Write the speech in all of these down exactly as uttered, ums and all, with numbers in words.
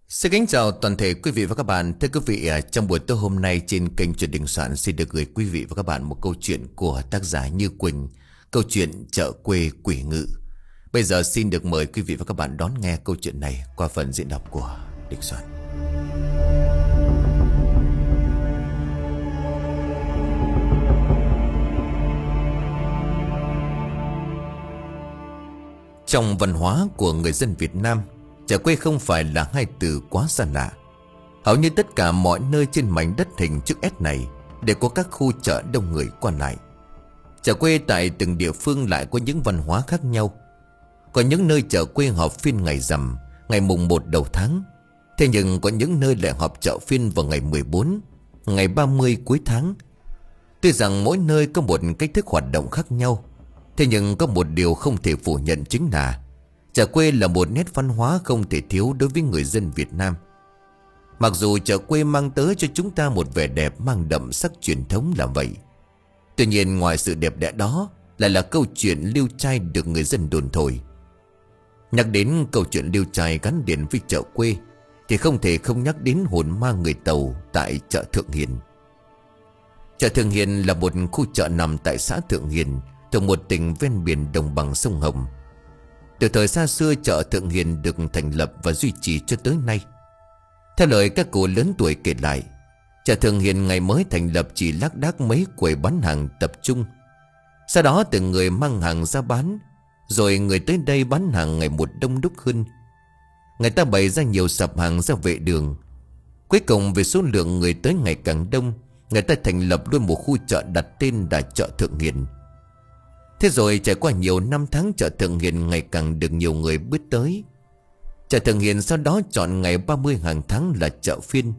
Xin kính chào toàn thể quý vị và các bạn. Thưa quý vị, trong buổi tối hôm nay trên kênh Chuyện Đình Soạn xin được gửi quý vị và các bạn một câu chuyện của tác giả Như Quỳnh, câu chuyện Chợ Quê Quỷ Ngự. Bây giờ xin được mời quý vị và các bạn đón nghe câu chuyện này qua phần diễn đọc của Đình Soạn. Trong văn hóa của người dân Việt Nam, chợ quê không phải là hai từ quá xa lạ. Hầu như tất cả mọi nơi trên mảnh đất hình chữ S này đều có các khu chợ đông người qua lại. Chợ quê tại từng địa phương lại có những văn hóa khác nhau. Có những nơi chợ quê họp phiên ngày rằm, ngày mùng một đầu tháng. Thế nhưng có những nơi lại họp chợ phiên vào ngày mười bốn, ngày ba mươi cuối tháng. Tuy rằng mỗi nơi có một cách thức hoạt động khác nhau, thế nhưng có một điều không thể phủ nhận chính là chợ quê là một nét văn hóa không thể thiếu đối với người dân Việt Nam. Mặc dù chợ quê mang tới cho chúng ta một vẻ đẹp mang đậm sắc truyền thống là vậy, tuy nhiên ngoài sự đẹp đẽ đó lại là câu chuyện liêu trai được người dân đồn thổi. Nhắc đến câu chuyện liêu trai gắn liền với chợ quê thì không thể không nhắc đến hồn ma người Tàu tại chợ Thượng Hiền. Chợ Thượng Hiền là một khu chợ nằm tại xã Thượng Hiền, thuộc một tỉnh ven biển đồng bằng sông Hồng. Từ thời xa xưa, chợ Thượng Hiền được thành lập và duy trì cho tới nay. Theo lời các cụ lớn tuổi kể lại, chợ Thượng Hiền ngày mới thành lập chỉ lác đác mấy quầy bán hàng tập trung. Sau đó từng người mang hàng ra bán, rồi người tới đây bán hàng ngày một đông đúc hơn. Người ta bày ra nhiều sạp hàng ra vệ đường. Cuối cùng vì số lượng người tới ngày càng đông, người ta thành lập luôn một khu chợ đặt tên là chợ Thượng Hiền. Thế rồi trải qua nhiều năm tháng, chợ Thượng Hiền ngày càng được nhiều người biết tới. Chợ Thượng Hiền sau đó chọn ngày ba mươi hàng tháng là chợ phiên.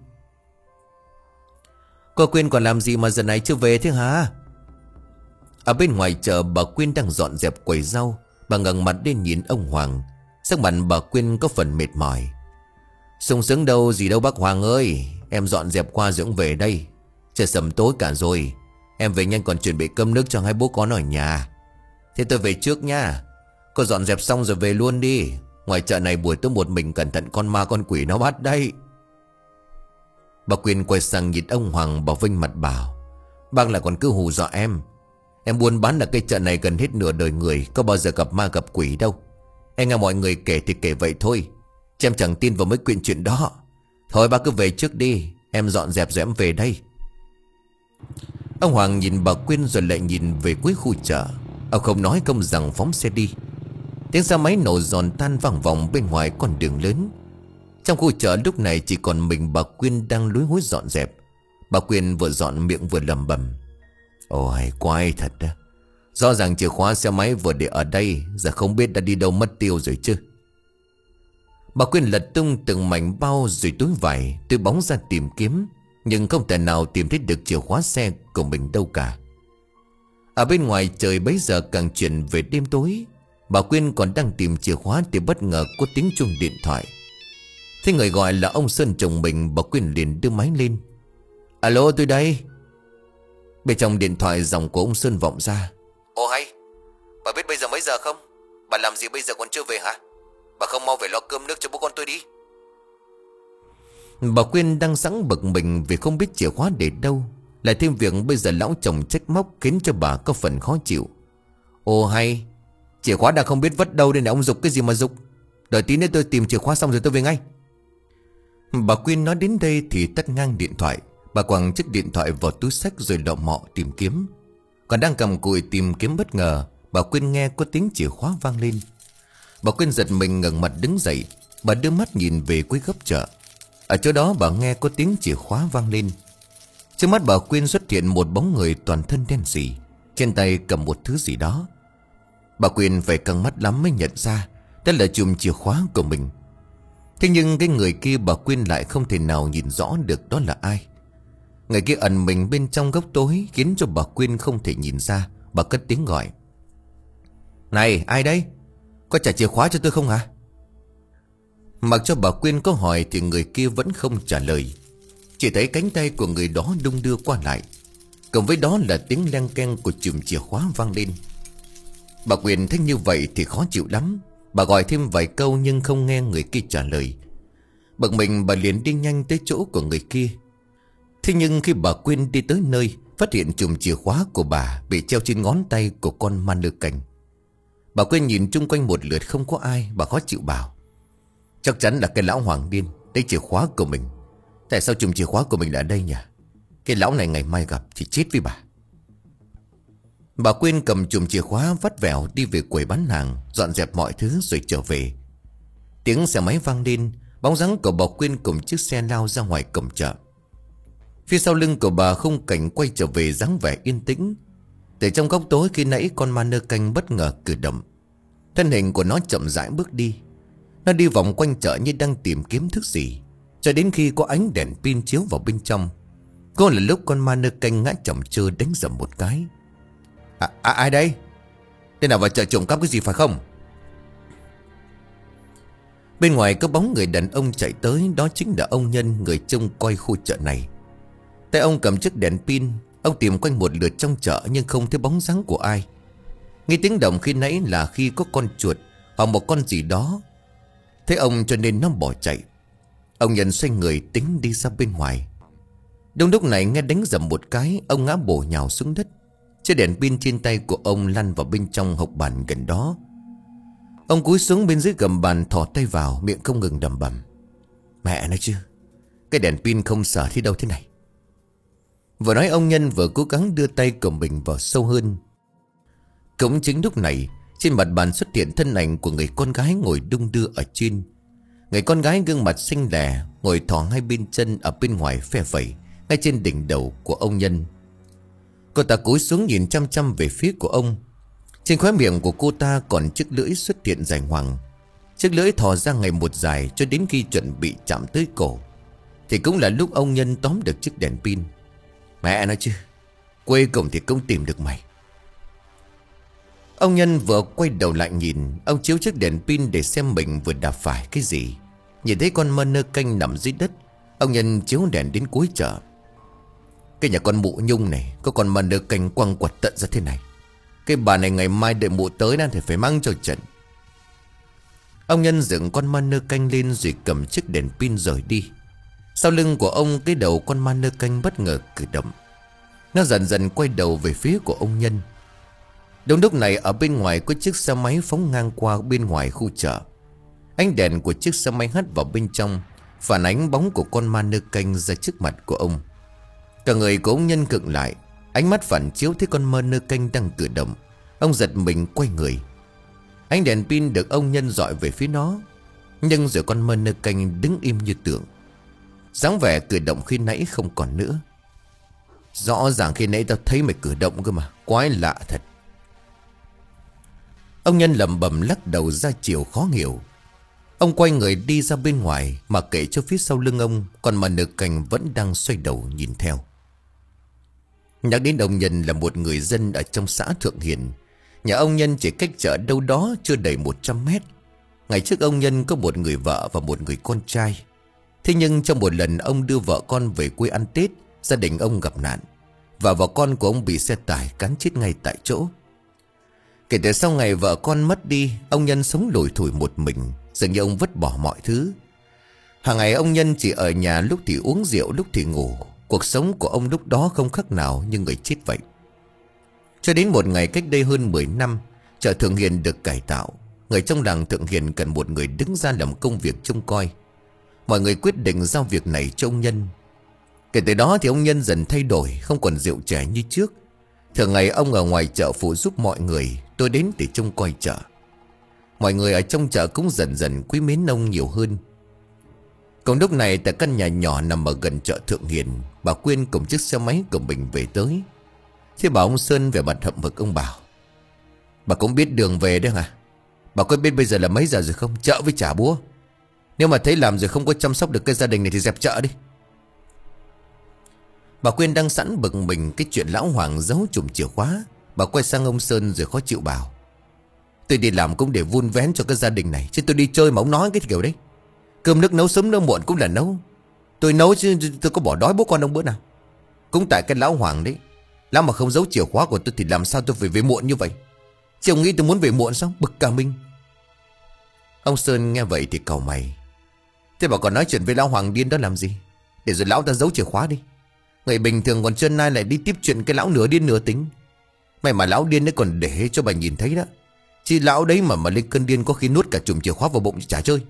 Cô Quyên còn làm gì mà giờ này chưa về thế hả? Ở bên ngoài chợ, bà Quyên đang dọn dẹp quầy rau. Bà ngẩng mặt lên nhìn ông Hoàng. Sắc mặt bà Quyên có phần mệt mỏi. Sung sướng đâu gì đâu bác Hoàng ơi. Em dọn dẹp qua dưỡng về đây. Trời sầm tối cả rồi. Em về nhanh còn chuẩn bị cơm nước cho hai bố con ở nhà. Thế tôi về trước nha. Cô dọn dẹp xong rồi về luôn đi. Ngoài chợ này buổi tối một mình cẩn thận con ma con quỷ nó bắt đây. Bà Quyên quay sang nhìn ông Hoàng, bà vênh mặt bảo: Bác lại còn cứ hù dọa em. Em buôn bán là cái chợ này gần hết nửa đời người, có bao giờ gặp ma gặp quỷ đâu. Em nghe mọi người kể thì kể vậy thôi, chứ em chẳng tin vào mấy chuyện chuyện đó. Thôi bác cứ về trước đi. Em dọn dẹp rồi em về đây. Ông Hoàng nhìn bà Quyên rồi lại nhìn về cuối khu chợ. Ông không nói không rằng phóng xe đi. Tiếng xe máy nổ giòn tan vang vọng bên ngoài con đường lớn. Trong khu chợ lúc này chỉ còn mình bà Quyên đang lúi húi dọn dẹp. Bà Quyên vừa dọn miệng vừa lẩm bẩm: Ôi quái thật đó. Rõ ràng chìa khóa xe máy vừa để ở đây, giờ không biết đã đi đâu mất tiêu rồi chứ. Bà Quyên lật tung từng mảnh bao rồi túi vải, túi bóng ra tìm kiếm, nhưng không thể nào tìm thấy được chìa khóa xe của mình đâu cả. Ở bên ngoài trời bấy giờ càng chuyển về đêm tối. Bà Quyên còn đang tìm chìa khóa thì bất ngờ có tiếng chuông điện thoại. Thế người gọi là ông Sơn chồng mình. Bà Quyên liền đưa máy lên. Alo, tôi đây. Bên trong điện thoại giọng của ông Sơn vọng ra: Ồ hay, bà biết bây giờ mấy giờ không? Bà làm gì bây giờ còn chưa về hả? Bà không mau về lo cơm nước cho bố con tôi đi. Bà Quyên đang sẵn bực mình vì không biết chìa khóa để đâu, lại thêm việc bây giờ lão chồng trách móc khiến cho bà có phần khó chịu. Ồ hay, chìa khóa đã không biết vất đâu nên là ông giục cái gì mà giục. Đợi tí nữa tôi tìm chìa khóa xong rồi tôi về ngay. Bà Quyên nói đến đây thì tắt ngang điện thoại. Bà quẳng chiếc điện thoại vào túi xách rồi lọ mọ tìm kiếm. Còn đang cầm cùi tìm kiếm, bất ngờ bà Quyên nghe có tiếng chìa khóa vang lên. Bà Quyên giật mình ngẩng mặt đứng dậy. Bà đưa mắt nhìn về cuối góc chợ. Ở chỗ đó bà nghe có tiếng chìa khóa vang lên. Trước mắt bà Quyên xuất hiện một bóng người toàn thân đen sì, trên tay cầm một thứ gì đó. Bà Quyên phải căng mắt lắm mới nhận ra đó là chùm chìa khóa của mình. Thế nhưng cái người kia bà Quyên lại không thể nào nhìn rõ được đó là ai. Người kia ẩn mình bên trong góc tối khiến cho bà Quyên không thể nhìn ra. Bà cất tiếng gọi: Này, ai đấy? Có trả chìa khóa cho tôi không hả? Mặc cho bà Quyên có hỏi thì người kia vẫn không trả lời. Chỉ thấy cánh tay của người đó đung đưa qua lại, cộng với đó là tiếng leng keng của chùm chìa khóa vang lên. Bà Quyên thấy như vậy thì khó chịu lắm. Bà gọi thêm vài câu nhưng không nghe người kia trả lời. Bực mình bà liền đi nhanh tới chỗ của người kia. Thế nhưng khi bà Quyên đi tới nơi, phát hiện chùm chìa khóa của bà bị treo trên ngón tay của con ma nơ canh. Bà Quyên nhìn chung quanh một lượt không có ai. Bà khó chịu bảo: chắc chắn là cái lão Hoàng điên lấy chìa khóa của mình. Tại sao chùm chìa khóa của mình là ở đây nhỉ? Cái lão này ngày mai gặp thì chết với bà. Bà Quyên cầm chùm chìa khóa vắt vẻo đi về quầy bán hàng, dọn dẹp mọi thứ rồi trở về. Tiếng xe máy vang lên, bóng dáng của bà Quyên cùng chiếc xe lao ra ngoài cổng chợ. Phía sau lưng của bà khung cảnh quay trở về dáng vẻ yên tĩnh. Từ trong góc tối khi nãy con ma nơ canh bất ngờ cử động. Thân hình của nó chậm rãi bước đi. Nó đi vòng quanh chợ như đang tìm kiếm thứ gì, cho đến khi có ánh đèn pin chiếu vào bên trong. Có là lúc con ma nơ canh ngã chồng chơ đánh dầm một cái. À, à ai đây? Thế nào vào chợ trộm cắp cái gì phải không? Bên ngoài có bóng người đàn ông chạy tới. Đó chính là ông Nhân, người trông coi khu chợ này. Tay ông cầm chiếc đèn pin. Ông tìm quanh một lượt trong chợ nhưng không thấy bóng dáng của ai. Nghe tiếng động khi nãy là khi có con chuột hoặc một con gì đó. Thế ông cho nên nó bỏ chạy. Ông Nhân xoay người tính đi ra bên ngoài. Đúng lúc này nghe đánh dầm một cái, ông ngã bổ nhào xuống đất. Chiếc đèn pin trên tay của ông lăn vào bên trong hộc bàn gần đó. Ông cúi xuống bên dưới gầm bàn, thò tay vào, miệng không ngừng đầm bầm: mẹ nói chứ, cái đèn pin không xả đi đâu thế này. Vừa nói ông Nhân vừa cố gắng đưa tay của mình vào sâu hơn. Cũng chính lúc này, trên mặt bàn xuất hiện thân ảnh của người con gái ngồi đung đưa ở trên. Người con gái gương mặt xinh lẻ, ngồi thò hai bên chân ở bên ngoài phe phẩy, ngay trên đỉnh đầu của ông Nhân. Cô ta cúi xuống nhìn chăm chăm về phía của ông. Trên khóe miệng của cô ta còn chiếc lưỡi xuất hiện dài ngoằng. Chiếc lưỡi thò ra ngày một dài, cho đến khi chuẩn bị chạm tới cổ thì cũng là lúc ông Nhân tóm được chiếc đèn pin. Mẹ nói chứ, cuối cùng thì cũng tìm được mày. Ông Nhân vừa quay đầu lại nhìn. Ông chiếu chiếc đèn pin để xem mình vừa đạp phải cái gì. Nhìn thấy con ma nơ canh nằm dưới đất, ông Nhân chiếu đèn đến cuối chợ. Cái nhà con mụ Nhung này có con ma nơ canh quăng quật tận ra thế này. Cái bà này ngày mai đợi mụ tới đang thì phải mang cho trận. Ông Nhân dựng con ma nơ canh lên rồi cầm chiếc đèn pin rời đi. Sau lưng của ông, cái đầu con ma nơ canh bất ngờ cử động. Nó dần dần quay đầu về phía của ông Nhân. Đúng lúc này ở bên ngoài có chiếc xe máy phóng ngang qua bên ngoài khu chợ. Ánh đèn của chiếc xe máy hắt vào bên trong, phản ánh bóng của con ma nơ canh ra trước mặt của ông. Cả người của ông Nhân khựng lại. Ánh mắt phản chiếu thấy con ma nơ canh đang cử động. Ông giật mình quay người. Ánh đèn pin được ông Nhân dọi về phía nó. Nhưng rồi con ma nơ canh đứng im như tượng. Dáng vẻ cử động khi nãy không còn nữa. Rõ ràng khi nãy tao thấy mày cử động cơ mà. Quái lạ thật. Ông Nhân lẩm bẩm lắc đầu ra chiều khó hiểu. Ông quay người đi ra bên ngoài, mà kệ cho phía sau lưng ông còn ma nơ canh vẫn đang xoay đầu nhìn theo. Nhắc đến ông Nhân là một người dân ở trong xã Thượng Hiền. Nhà ông Nhân chỉ cách chợ đâu đó chưa đầy một trăm mét. Ngày trước ông Nhân có một người vợ và một người con trai. Thế nhưng trong một lần ông đưa vợ con về quê ăn Tết, gia đình ông gặp nạn, và vợ con của ông bị xe tải cán chết ngay tại chỗ. Kể từ sau ngày vợ con mất đi, ông Nhân sống lủi thủi một mình. Dường như ông vứt bỏ mọi thứ. Hàng ngày ông Nhân chỉ ở nhà, lúc thì uống rượu, lúc thì ngủ. Cuộc sống của ông lúc đó không khác nào như người chết vậy. Cho đến một ngày cách đây hơn mười năm, chợ Thượng Hiền được cải tạo. Người trong làng Thượng Hiền cần một người đứng ra làm công việc trông coi. Mọi người quyết định giao việc này cho ông Nhân. Kể từ đó thì ông Nhân dần thay đổi, không còn rượu chè như trước. Thường ngày ông ở ngoài chợ phụ giúp mọi người, tôi đến để trông coi chợ. Mọi người ở trong chợ cũng dần dần quý mến ông nhiều hơn. Còn lúc này tại căn nhà nhỏ nằm ở gần chợ Thượng Hiền, bà Quyên cùng chiếc xe máy của mình về tới. Thế bà ông Sơn về mặt hậm hực, ông bảo: bà cũng biết đường về đấy hả? Bà có biết bây giờ là mấy giờ rồi không? Chợ với trả búa. Nếu mà thấy làm rồi không có chăm sóc được cái gia đình này thì dẹp chợ đi. Bà Quyên đang sẵn bực mình cái chuyện lão Hoàng giấu chùm chìa khóa. Bà quay sang ông Sơn rồi khó chịu bảo: tôi đi làm cũng để vun vén cho cái gia đình này, chứ tôi đi chơi mà ông nói cái kiểu đấy. Cơm nước nấu sớm nấu muộn cũng là nấu. Tôi nấu chứ tôi có bỏ đói bố con ông bữa nào. Cũng tại cái lão Hoàng đấy. Lão mà không giấu chìa khóa của tôi thì làm sao tôi phải về muộn như vậy? Chứ ông nghĩ tôi muốn về muộn sao? Bực cả mình. Ông Sơn nghe vậy thì cau mày. Thế bà còn nói chuyện với lão Hoàng điên đó làm gì? Để rồi lão ta giấu chìa khóa đi. Người bình thường còn trưa nay lại đi tiếp chuyện cái lão nửa điên nửa tính. May mà lão điên đấy còn để cho bà nhìn thấy đó. Chứ lão đấy mà mà lên cơn điên có khi nuốt cả chùm chìa khóa vào bụng chả chơi.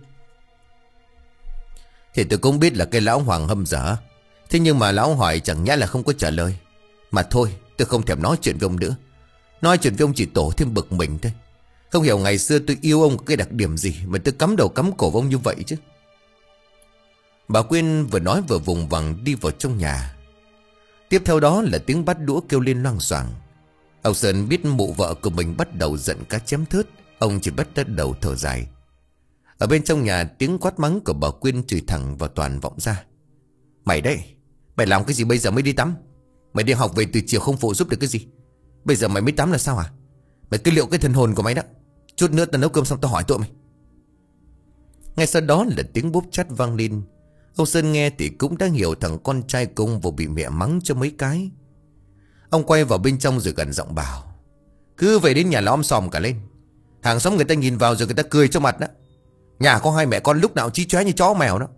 Thì tôi cũng biết là cái lão Hoàng hâm dở. Thế nhưng mà lão hỏi chẳng nhẽ là không có trả lời. Mà thôi tôi không thèm nói chuyện với ông nữa. Nói chuyện với ông chỉ tổ thêm bực mình thôi. Không hiểu ngày xưa tôi yêu ông cái đặc điểm gì mà tôi cắm đầu cắm cổ với ông như vậy chứ. Bà Quyên vừa nói vừa vùng vằng đi vào trong nhà. Tiếp theo đó là tiếng bát đũa kêu lên loang xoảng. Ông Sơn biết mụ vợ của mình bắt đầu giận cá chém thớt. Ông chỉ bắt đầu thở dài. Ở bên trong nhà tiếng quát mắng của bà Quyên chửi thẳng vào Toàn vọng ra. Mày đây, mày làm cái gì bây giờ mới đi tắm? Mày đi học về từ chiều không phụ giúp được cái gì? Bây giờ mày mới tắm là sao hả? Mày cứ liệu cái thần hồn của mày đó. Chút nữa tao nấu cơm xong tao hỏi tội mày. Ngay sau đó là tiếng bốp chát vang lên. Ông Sơn nghe thì cũng đã hiểu thằng con trai công vừa bị mẹ mắng cho mấy cái. Ông quay vào bên trong rồi gần giọng bảo. Cứ về đến nhà là om sòm cả lên. Hàng xóm người ta nhìn vào rồi người ta cười cho mặt đó. Nhà có hai mẹ con lúc nào chí chóe như chó mèo đó.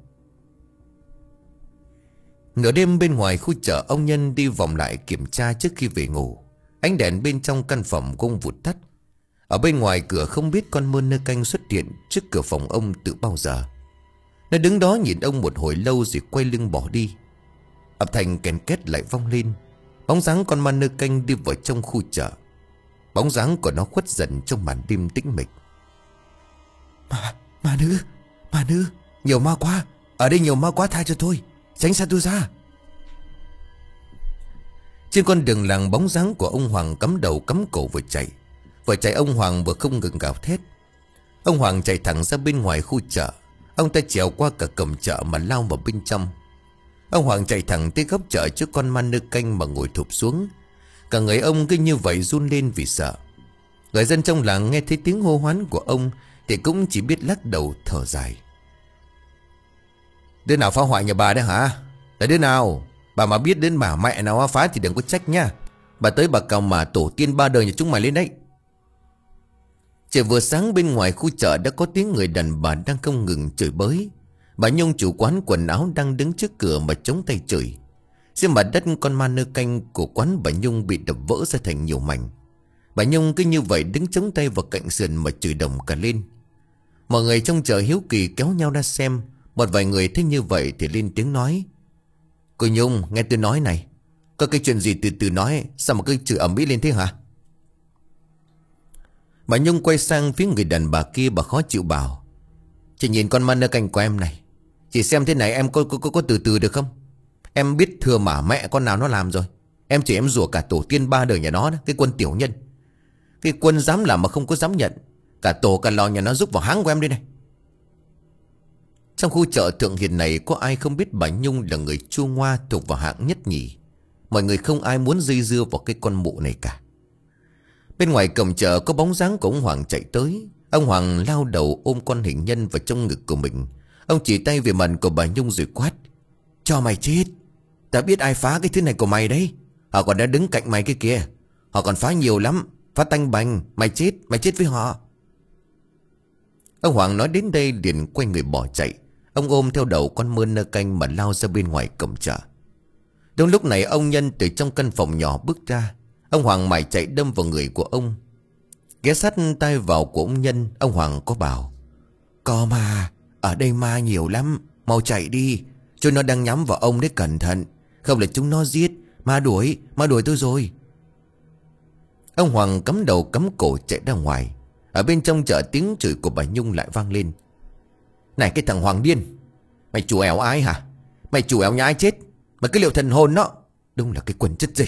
Nửa đêm bên ngoài khu chợ, ông Nhân đi vòng lại kiểm tra trước khi về ngủ. Ánh đèn bên trong căn phòng cũng vụt tắt. Ở bên ngoài cửa không biết con mơn nơ canh xuất hiện trước cửa phòng ông từ bao giờ. Nó đứng đó nhìn ông một hồi lâu rồi quay lưng bỏ đi. Âm thanh kèn két lại vang lên. Bóng dáng con ma nơ canh đi vào trong khu chợ. Bóng dáng của nó khuất dần trong màn đêm tĩnh mịch. Ma, ma nữ, ma nữ, nhiều ma quá. Ở đây nhiều ma quá, tha cho tôi. Tránh xa tôi ra. Trên con đường làng, bóng dáng của ông Hoàng cắm đầu cắm cổ vừa chạy. Vừa chạy ông Hoàng vừa không ngừng gào thét. Ông Hoàng chạy thẳng ra bên ngoài khu chợ. Ông ta trèo qua cả cổng chợ mà lao vào bên trong. Ông Hoàng chạy thẳng tới góc chợ trước con ma nơ canh mà ngồi thụp xuống. Cả người ông cứ như vậy run lên vì sợ. Người dân trong làng nghe thấy tiếng hô hoán của ông thì cũng chỉ biết lắc đầu thở dài. Đứa nào phá hoại nhà bà đấy hả? Là đứa nào? Bà mà biết đến bà mẹ nào phá thì đừng có trách nha. Bà tới bà cầu mà tổ tiên ba đời nhà chúng mày lên đấy. Trời vừa sáng bên ngoài khu chợ đã có tiếng người đàn bà đang không ngừng chửi bới. Bà Nhung chủ quán quần áo đang đứng trước cửa mà chống tay chửi. Trên mặt đất con ma nơ canh của quán bà Nhung bị đập vỡ ra thành nhiều mảnh. Bà Nhung cứ như vậy đứng chống tay vào cạnh sườn mà chửi đồng cả lên. Mọi người trong chợ hiếu kỳ kéo nhau ra xem. Một vài người thấy như vậy thì lên tiếng nói. Cô Nhung nghe tôi nói này. Có cái chuyện gì từ từ nói. Sao mà cứ chửi ầm ĩ lên thế hả? Bà Nhung quay sang phía người đàn bà kia, bà khó chịu bảo. Chị nhìn con ma nơ canh của em này. Chị xem thế này em có, có, có, có từ từ được không? Em biết thừa mà mẹ con nào nó làm rồi. Em chỉ em rủa cả tổ tiên ba đời nhà nó đó. Cái quân tiểu nhân. Cái quân dám làm mà không có dám nhận. Cả tổ cả lò nhà nó giúp vào háng của em đây này. Trong khu chợ Thượng Hiền này có ai không biết bà Nhung là người chua ngoa thuộc vào hạng nhất nhì. Mọi người không ai muốn dây dưa vào cái con mụ này cả. Bên ngoài cổng chợ có bóng dáng của ông Hoàng chạy tới. Ông Hoàng lao đầu ôm con hình nhân vào trong ngực của mình. Ông chỉ tay về mặt của bà Nhung rồi quát. Cho mày chết. Ta biết ai phá cái thứ này của mày đấy. Họ còn đã đứng cạnh mày cái kia. Họ còn phá nhiều lắm. Phá tanh bành. Mày chết. Mày chết với họ. Ông Hoàng nói đến đây liền quay người bỏ chạy. Ông ôm theo đầu con mơn nơ canh mà lao ra bên ngoài cổng chợ. Đúng lúc này ông Nhân từ trong căn phòng nhỏ bước ra. Ông Hoàng mải chạy đâm vào người của ông. Ghé sát tay vào của ông Nhân, ông Hoàng có bảo. Có ma, ở đây ma nhiều lắm. Mau chạy đi. Chúng nó đang nhắm vào ông đấy, cẩn thận. Không là chúng nó giết. Ma đuổi, ma đuổi tôi rồi. Ông Hoàng cắm đầu cắm cổ chạy ra ngoài. Ở bên trong chợ tiếng chửi của bà Nhung lại vang lên. Này cái thằng Hoàng điên. Mày chủ ẻo ai hả? Mày chủ ẻo nhà ai chết? Mày cứ liệu thần hồn đó. Đúng là cái quần chất dịch.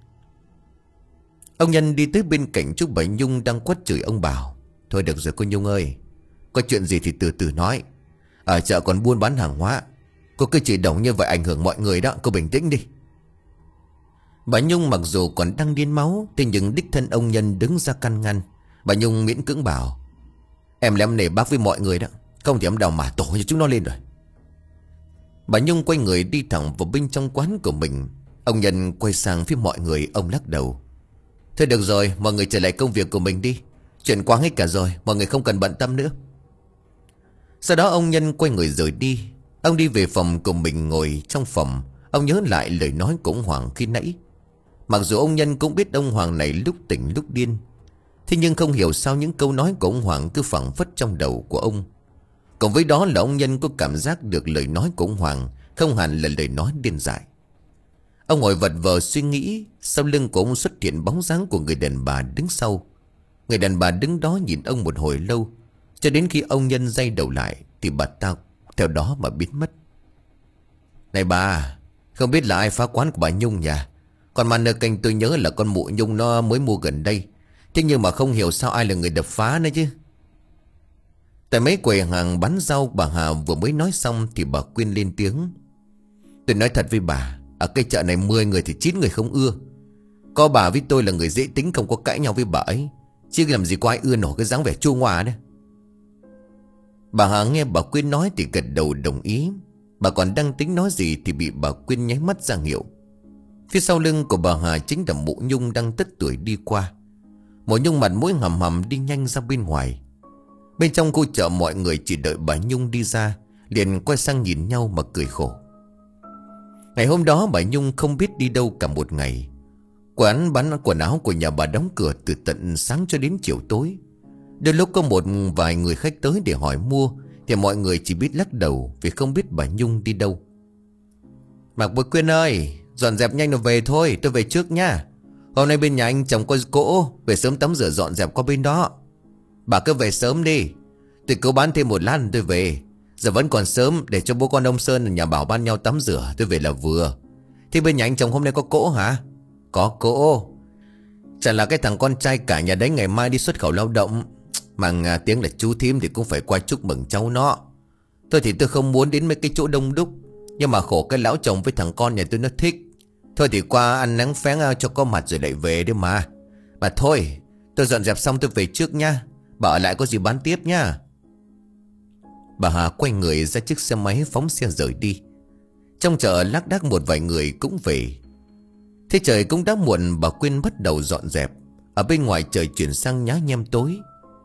Ông Nhân đi tới bên cạnh chú bà Nhung đang quát chửi ông bảo. Thôi được rồi cô Nhung ơi. Có chuyện gì thì từ từ nói. Ở chợ còn buôn bán hàng hóa. Cô cứ chỉ đồng như vậy ảnh hưởng mọi người đó. Cô bình tĩnh đi. Bà Nhung mặc dù còn đang điên máu, thế nhưng đích thân ông Nhân đứng ra can ngăn. Bà Nhung miễn cưỡng bảo. Em lem nể bác với mọi người đó. Không thì em đào mả tổ cho chúng nó lên rồi. Bà Nhung quay người đi thẳng vào bên trong quán của mình. Ông Nhân quay sang phía mọi người, ông lắc đầu. Thôi được rồi, mọi người trở lại công việc của mình đi. Chuyện quá hết cả rồi, mọi người không cần bận tâm nữa. Sau đó ông Nhân quay người rời đi. Ông đi về phòng của mình. Ngồi trong phòng, ông nhớ lại lời nói của ông Hoàng khi nãy. Mặc dù ông Nhân cũng biết ông Hoàng này lúc tỉnh lúc điên, thế nhưng không hiểu sao những câu nói của ông Hoàng cứ phảng phất trong đầu của ông. Cộng với đó là ông Nhân có cảm giác được lời nói của ông Hoàng không hẳn là lời nói điên dại. Ông ngồi vật vờ suy nghĩ. Sau lưng của ông xuất hiện bóng dáng của người đàn bà đứng sau. Người đàn bà đứng đó nhìn ông một hồi lâu, cho đến khi ông Nhân giây đầu lại thì bà ta theo đó mà biến mất. Này bà, không biết là ai phá quán của bà Nhung nhỉ? Còn mà nợ canh tôi nhớ là con mụ Nhung nó mới mua gần đây. Thế nhưng mà không hiểu sao ai là người đập phá nữa chứ. Tại mấy quầy hàng bán rau, bà Hà vừa mới nói xong thì bà Quyên lên tiếng. Tôi nói thật với bà, ở cái chợ này mười người thì chín người không ưa. Có bà với tôi là người dễ tính, không có cãi nhau với bà ấy, chứ làm gì có ai ưa nổi cái dáng vẻ chua ngoa đấy. Bà Hà nghe bà Quyên nói thì gật đầu đồng ý. Bà còn đang tính nói gì thì bị bà Quyên nháy mắt ra hiệu. Phía sau lưng của bà Hà chính là mụ Nhung đang tất tuổi đi qua. Mụ Nhung mặt mũi hầm hầm đi nhanh ra bên ngoài. Bên trong khu chợ mọi người chỉ đợi bà Nhung đi ra, liền quay sang nhìn nhau mà cười khổ. Ngày hôm đó bà Nhung không biết đi đâu cả một ngày. Quán bán quần áo của nhà bà đóng cửa từ tận sáng cho đến chiều tối. Đôi lúc có một vài người khách tới để hỏi mua, thì mọi người chỉ biết lắc đầu vì không biết bà Nhung đi đâu. Mạc Bội Quyên ơi, dọn dẹp nhanh rồi về thôi, tôi về trước nha. Hôm nay bên nhà anh chồng có cỗ, về sớm tắm rửa dọn dẹp qua bên đó. Bà cứ về sớm đi, tôi cứ bán thêm một lát tôi về. Giờ vẫn còn sớm, để cho bố con ông Sơn ở nhà bảo ban nhau tắm rửa, tôi về là vừa. Thế bên nhà anh chồng hôm nay có cỗ hả? Có cỗ. Chẳng là cái thằng con trai cả nhà đấy ngày mai đi xuất khẩu lao động, mà tiếng là chú thím thì cũng phải qua chúc mừng cháu nó. Tôi thì tôi không muốn đến mấy cái chỗ đông đúc, nhưng mà khổ cái lão chồng với thằng con nhà tôi nó thích. Thôi thì qua ăn nắng phén cho có mặt rồi lại về đấy mà. Mà thôi, tôi dọn dẹp xong tôi về trước nha. Bà ở lại có gì bán tiếp nha. Bà Hà quay người ra chiếc xe máy phóng xe rời đi. Trong chợ lác đác một vài người cũng về. Thế trời cũng đã muộn, bà Quyên bắt đầu dọn dẹp. Ở bên ngoài trời chuyển sang nhá nhem tối.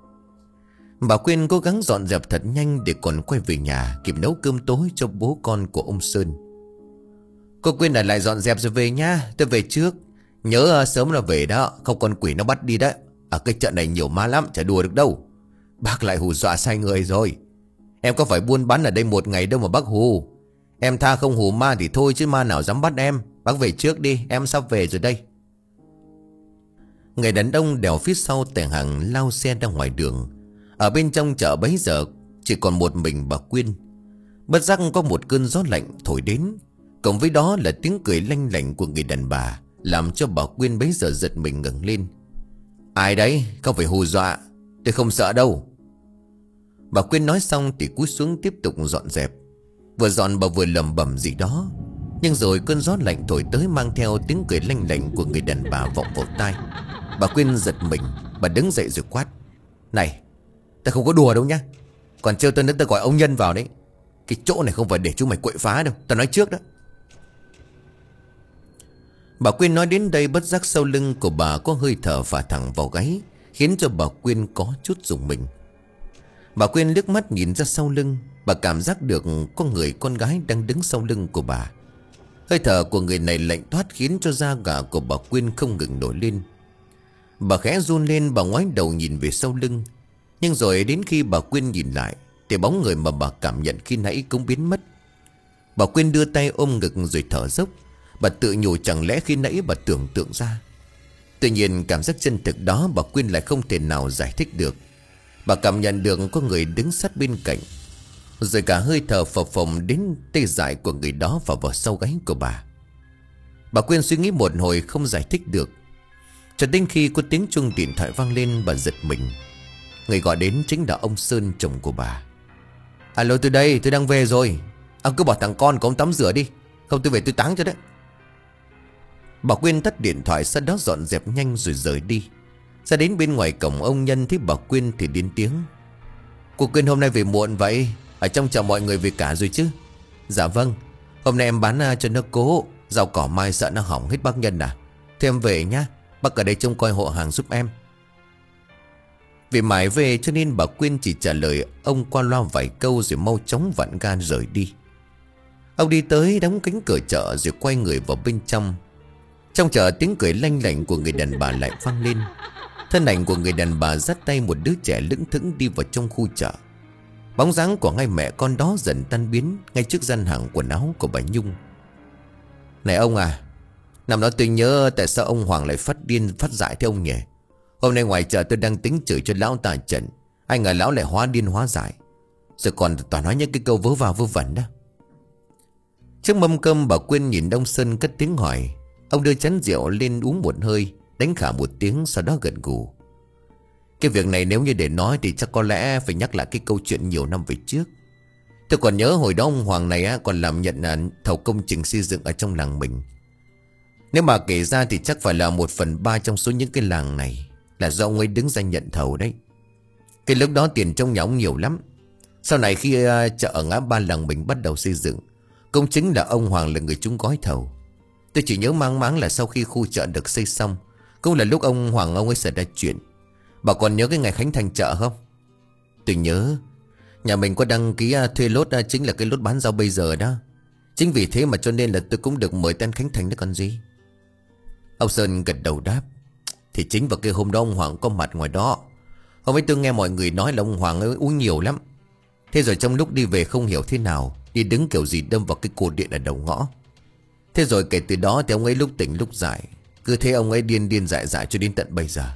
Bà Quyên cố gắng dọn dẹp thật nhanh để còn quay về nhà kịp nấu cơm tối cho bố con của ông Sơn. Cô Quyên ở lại dọn dẹp rồi về nha, tôi về trước. Nhớ uh, sớm là về đó, không con quỷ nó bắt đi đấy. Ở cái chợ này nhiều ma lắm, chả đùa được đâu. Bác lại hù dọa sai người rồi. Em có phải buôn bán ở đây một ngày đâu mà bác hù. Em tha không hù ma thì thôi, chứ ma nào dám bắt em. Bác về trước đi, em sắp về rồi đây. Người đàn ông đèo phía sau tẻ hàng lao xe ra ngoài đường. Ở bên trong chợ bấy giờ chỉ còn một mình bà Quyên. Bất giác có một cơn gió lạnh thổi đến, cộng với đó là tiếng cười lanh lảnh của người đàn bà, làm cho bà Quyên bấy giờ giật mình ngẩng lên. Ai đấy, không phải hù dọa, tôi không sợ đâu. Bà Quyên nói xong thì cúi xuống tiếp tục dọn dẹp. Vừa dọn bà vừa lẩm bẩm gì đó, nhưng rồi cơn gió lạnh thổi tới mang theo tiếng cười lanh lảnh của người đàn bà vọng vào tai. Bà Quyên giật mình, bà đứng dậy rồi quát. Này, ta không có đùa đâu nhá. Còn trêu tôi nữa ta gọi ông Nhân vào đấy. Cái chỗ này không phải để chúng mày quậy phá đâu, ta nói trước đó. Bà Quyên nói đến đây bất giác sau lưng của bà có hơi thở phả thẳng vào gáy, khiến cho bà Quyên có chút rùng mình. Bà Quyên liếc mắt nhìn ra sau lưng, bà cảm giác được có người con gái đang đứng sau lưng của bà. Hơi thở của người này lạnh toát khiến cho da gà của bà Quyên không ngừng nổi lên. Bà khẽ run lên, bà ngoái đầu nhìn về sau lưng. Nhưng rồi đến khi bà Quyên nhìn lại thì bóng người mà bà cảm nhận khi nãy cũng biến mất. Bà Quyên đưa tay ôm ngực rồi thở dốc. Bà tự nhủ chẳng lẽ khi nãy bà tưởng tượng ra. Tuy nhiên cảm giác chân thực đó bà Quyên lại không thể nào giải thích được. Bà cảm nhận được có người đứng sát bên cạnh, rồi cả hơi thở phập phồng đến tê dại của người đó vào vào sau gáy của bà. Bà Quyên suy nghĩ một hồi không giải thích được, cho đến khi có tiếng chuông điện thoại vang lên bà giật mình. Người gọi đến chính là ông Sơn, chồng của bà. Alo, tôi đây, tôi đang về rồi. Ông cứ bảo thằng con của ông tắm rửa đi, không tôi về tôi táng cho đấy. Bà Quyên tắt điện thoại, sau đó dọn dẹp nhanh rồi rời đi. Ra đến bên ngoài cổng, ông Nhân thấy bà Quyên thì điên tiếng. Cô Quyên hôm nay về muộn vậy? Ở trong chợ mọi người về cả rồi chứ? Dạ vâng, hôm nay em bán cho nó cố. Rau cỏ mai sợ nó hỏng hết bác Nhân à. Thế em về nhá, bác ở đây trông coi hộ hàng giúp em. Vì mãi về cho nên bà Quyên chỉ trả lời ông qua loa vài câu rồi mau chóng vặn ga rời đi. Ông đi tới đóng cánh cửa chợ rồi quay người vào bên trong. Trong chợ tiếng cười lanh lảnh của người đàn bà lại vang lên. Thân ảnh của người đàn bà dắt tay một đứa trẻ lững thững đi vào trong khu chợ. Bóng dáng của hai mẹ con đó dần tan biến ngay trước gian hàng quần áo của bà Nhung. Này ông à, năm đó tôi nhớ tại sao ông Hoàng lại phát điên phát dại thế ông nhỉ? Hôm nay ngoài chợ tôi đang tính chửi cho lão ta trận, ai ngờ lão lại hóa điên hóa dại, rồi còn toàn nói những cái câu vớ vào vớ vẩn đó. Trước mâm cơm bà Quyên nhìn ông Sơn cất tiếng hỏi. Ông đưa chén rượu lên uống một hơi, đánh khả một tiếng, sau đó gật gù. Cái việc này nếu như để nói thì chắc có lẽ phải nhắc lại cái câu chuyện nhiều năm về trước. Tôi còn nhớ hồi đó ông Hoàng này á, còn làm nhận thầu công trình xây dựng ở trong làng mình. Nếu mà kể ra thì chắc phải là một phần ba trong số những cái làng này là do ông ấy đứng ra nhận thầu đấy. Cái lúc đó tiền trong nhà ông nhiều lắm. Sau này khi uh, chợ ở ngã ba làng mình bắt đầu xây dựng, cũng chính là ông Hoàng là người trúng gói thầu. Tôi chỉ nhớ mang máng là sau khi khu chợ được xây xong, cũng là lúc ông Hoàng ông ấy xảy ra chuyện. Bà còn nhớ cái ngày khánh thành chợ không? Tôi nhớ. Nhà mình có đăng ký thuê lốt, chính là cái lốt bán rau bây giờ đó. Chính vì thế mà cho nên là tôi cũng được mời tên khánh thành đó còn gì. Ông Sơn gật đầu đáp. Thì chính vào cái hôm đó ông Hoàng có mặt ngoài đó. Hôm ấy tôi nghe mọi người nói là ông Hoàng ấy uống nhiều lắm. Thế rồi trong lúc đi về không hiểu thế nào, đi đứng kiểu gì đâm vào cái cột điện ở đầu ngõ. Thế rồi kể từ đó thì ông ấy lúc tỉnh lúc dại. Cứ thế ông ấy điên điên dại dại cho đến tận bây giờ.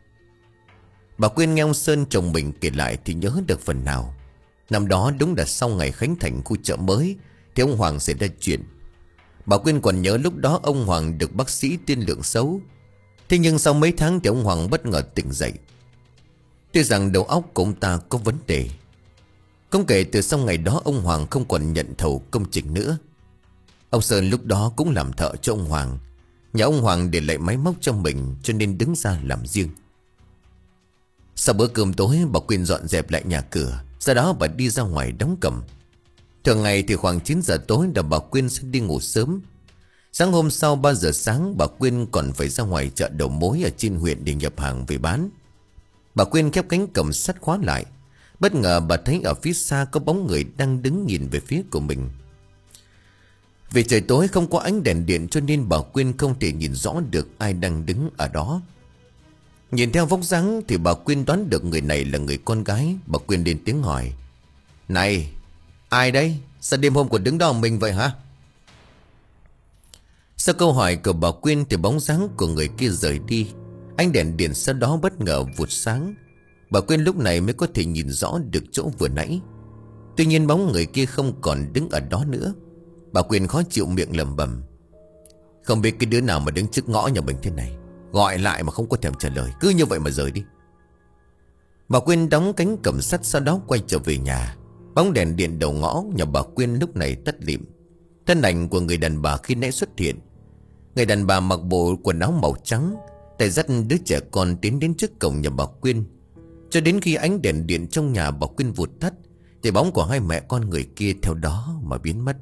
Bà Quyên nghe ông Sơn chồng mình kể lại thì nhớ được phần nào. Năm đó đúng là sau ngày khánh thành khu chợ mới thì ông Hoàng xảy ra chuyện. Bà Quyên còn nhớ lúc đó ông Hoàng được bác sĩ tiên lượng xấu. Thế nhưng sau mấy tháng thì ông Hoàng bất ngờ tỉnh dậy. Tuy rằng đầu óc của ông ta có vấn đề. Không kể từ sau ngày đó ông Hoàng không còn nhận thầu công trình nữa. Ông Sơn lúc đó cũng làm thợ cho ông Hoàng. Nhà ông Hoàng để lại máy móc cho mình cho nên đứng ra làm riêng. Sau bữa cơm tối bà Quyên dọn dẹp lại nhà cửa. Sau đó bà đi ra ngoài đóng cẩm. Thường ngày thì khoảng chín giờ tối là bà Quyên sẽ đi ngủ sớm. Sáng hôm sau ba giờ sáng bà Quyên còn phải ra ngoài chợ đầu mối ở trên huyện để nhập hàng về bán. Bà Quyên khép cánh cổng sắt khóa lại. Bất ngờ bà thấy ở phía xa có bóng người đang đứng nhìn về phía của mình. Vì trời tối không có ánh đèn điện cho nên bà Quyên không thể nhìn rõ được ai đang đứng ở đó. Nhìn theo vóc dáng thì bà Quyên đoán được người này là người con gái. Bà Quyên lên tiếng hỏi. Này, ai đấy? Sao đêm hôm còn đứng đó mình vậy hả? Sau câu hỏi của bà Quyên thì bóng dáng của người kia rời đi. Ánh đèn điện sau đó bất ngờ vụt sáng. Bà Quyên lúc này mới có thể nhìn rõ được chỗ vừa nãy. Tuy nhiên bóng người kia không còn đứng ở đó nữa. Bà Quyên khó chịu miệng lẩm bẩm. Không biết cái đứa nào mà đứng trước ngõ nhà mình thế này, gọi lại mà không có thèm trả lời, cứ như vậy mà rời đi. Bà Quyên đóng cánh cổng sắt sau đó quay trở về nhà. Bóng đèn điện đầu ngõ nhà bà Quyên lúc này tắt lịm. Thân ảnh của người đàn bà khi nãy xuất hiện. Người đàn bà mặc bộ quần áo màu trắng, tay dắt đứa trẻ con tiến đến trước cổng nhà bà Quyên. Cho đến khi ánh đèn điện trong nhà bà Quyên vụt tắt thì bóng của hai mẹ con người kia theo đó mà biến mất.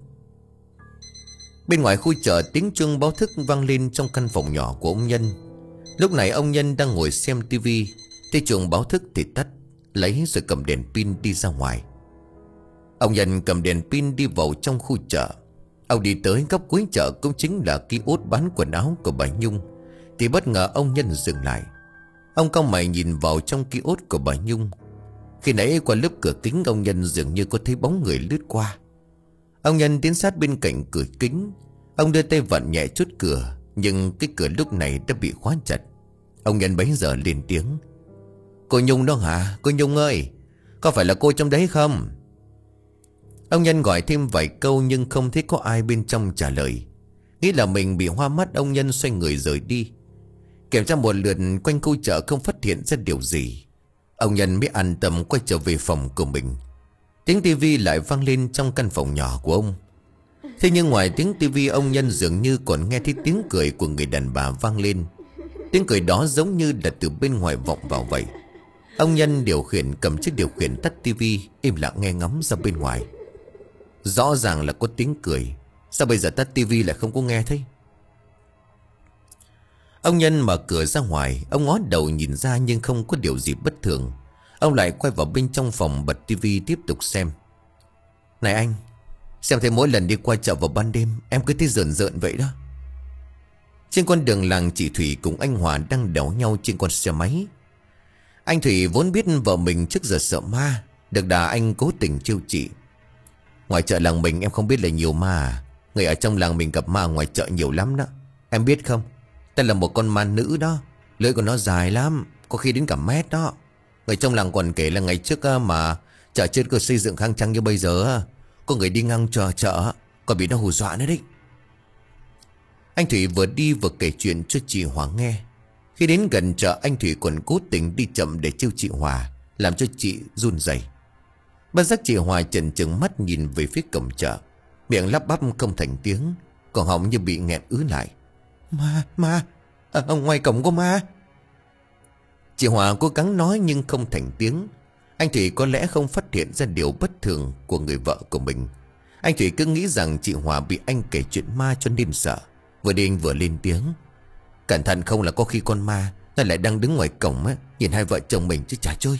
Bên ngoài khu chợ tiếng chuông báo thức vang lên trong căn phòng nhỏ của ông Nhân. Lúc này ông Nhân đang ngồi xem tivi. Thấy chuông báo thức thì tắt, lấy rồi cầm đèn pin đi ra ngoài. Ông Nhân cầm đèn pin đi vào trong khu chợ. Ông đi tới góc cuối chợ cũng chính là kiosk bán quần áo của bà Nhung. Thì bất ngờ ông Nhân dừng lại. Ông cau mày nhìn vào trong kiosk của bà Nhung. Khi nãy qua lớp cửa kính ông Nhân dường như có thấy bóng người lướt qua. Ông Nhân tiến sát bên cạnh cửa kính. Ông đưa tay vặn nhẹ chốt cửa, nhưng cái cửa lúc này đã bị khóa chặt. Ông Nhân bấy giờ lên tiếng. Cô Nhung đó hả? Cô Nhung ơi, có phải là cô trong đấy không? Ông Nhân gọi thêm vài câu nhưng không thấy có ai bên trong trả lời. Nghĩ là mình bị hoa mắt, ông Nhân xoay người rời đi. Kiểm tra một lượt quanh khu chợ không phát hiện ra điều gì. Ông Nhân mới an tâm quay trở về phòng của mình. Tiếng tivi lại vang lên trong căn phòng nhỏ của ông. Thế nhưng ngoài tiếng tivi, ông Nhân dường như còn nghe thấy tiếng cười của người đàn bà vang lên. Tiếng cười đó giống như là từ bên ngoài vọng vào vậy. Ông Nhân điều khiển cầm chiếc điều khiển tắt tivi, im lặng nghe ngóng ra bên ngoài. Rõ ràng là có tiếng cười, sao bây giờ tắt tivi lại không có nghe thấy? Ông Nhân mở cửa ra ngoài. Ông ngó đầu nhìn ra nhưng không có điều gì bất thường. Ông lại quay vào bên trong phòng bật tivi tiếp tục xem. Này anh, Xem thấy mỗi lần đi qua chợ vào ban đêm em cứ thấy rợn rợn vậy đó. Trên con đường làng, chị Thủy cùng anh Hòa đang đéo nhau trên con xe máy. Anh Thủy vốn biết vợ mình trước giờ sợ ma, được đà anh cố tình trêu chị. Ngoài chợ làng mình em không biết là nhiều ma à? Người ở trong làng mình gặp ma ngoài chợ nhiều lắm đó. Em biết không, tên là một con ma nữ đó. Lưỡi của nó dài lắm, có khi đến cả mét đó. Người trong làng còn kể là ngày trước mà chợ chưa được xây dựng khang trang như bây giờ, có người đi ngang chợ chợ còn bị nó hù dọa nữa đấy. Anh Thủy vừa đi vừa kể chuyện cho chị Hòa nghe. Khi đến gần chợ, anh Thủy còn cố tình đi chậm để trêu chị Hòa, làm cho chị run rẩy. Bất giác chị Hòa chần chừng mắt nhìn về phía cổng chợ, miệng lắp bắp không thành tiếng, còn họng như bị nghẹn ứ lại. Ma, ma, à, ngoài cổng có ma. Chị Hòa cố gắng nói nhưng không thành tiếng. Anh Thủy có lẽ không phát hiện ra điều bất thường của người vợ của mình. Anh Thủy cứ nghĩ rằng chị Hòa bị anh kể chuyện ma cho nên sợ, vừa đi anh vừa lên tiếng. Cẩn thận không là có khi con ma nó lại đang đứng ngoài cổng á, nhìn hai vợ chồng mình chứ chả chơi.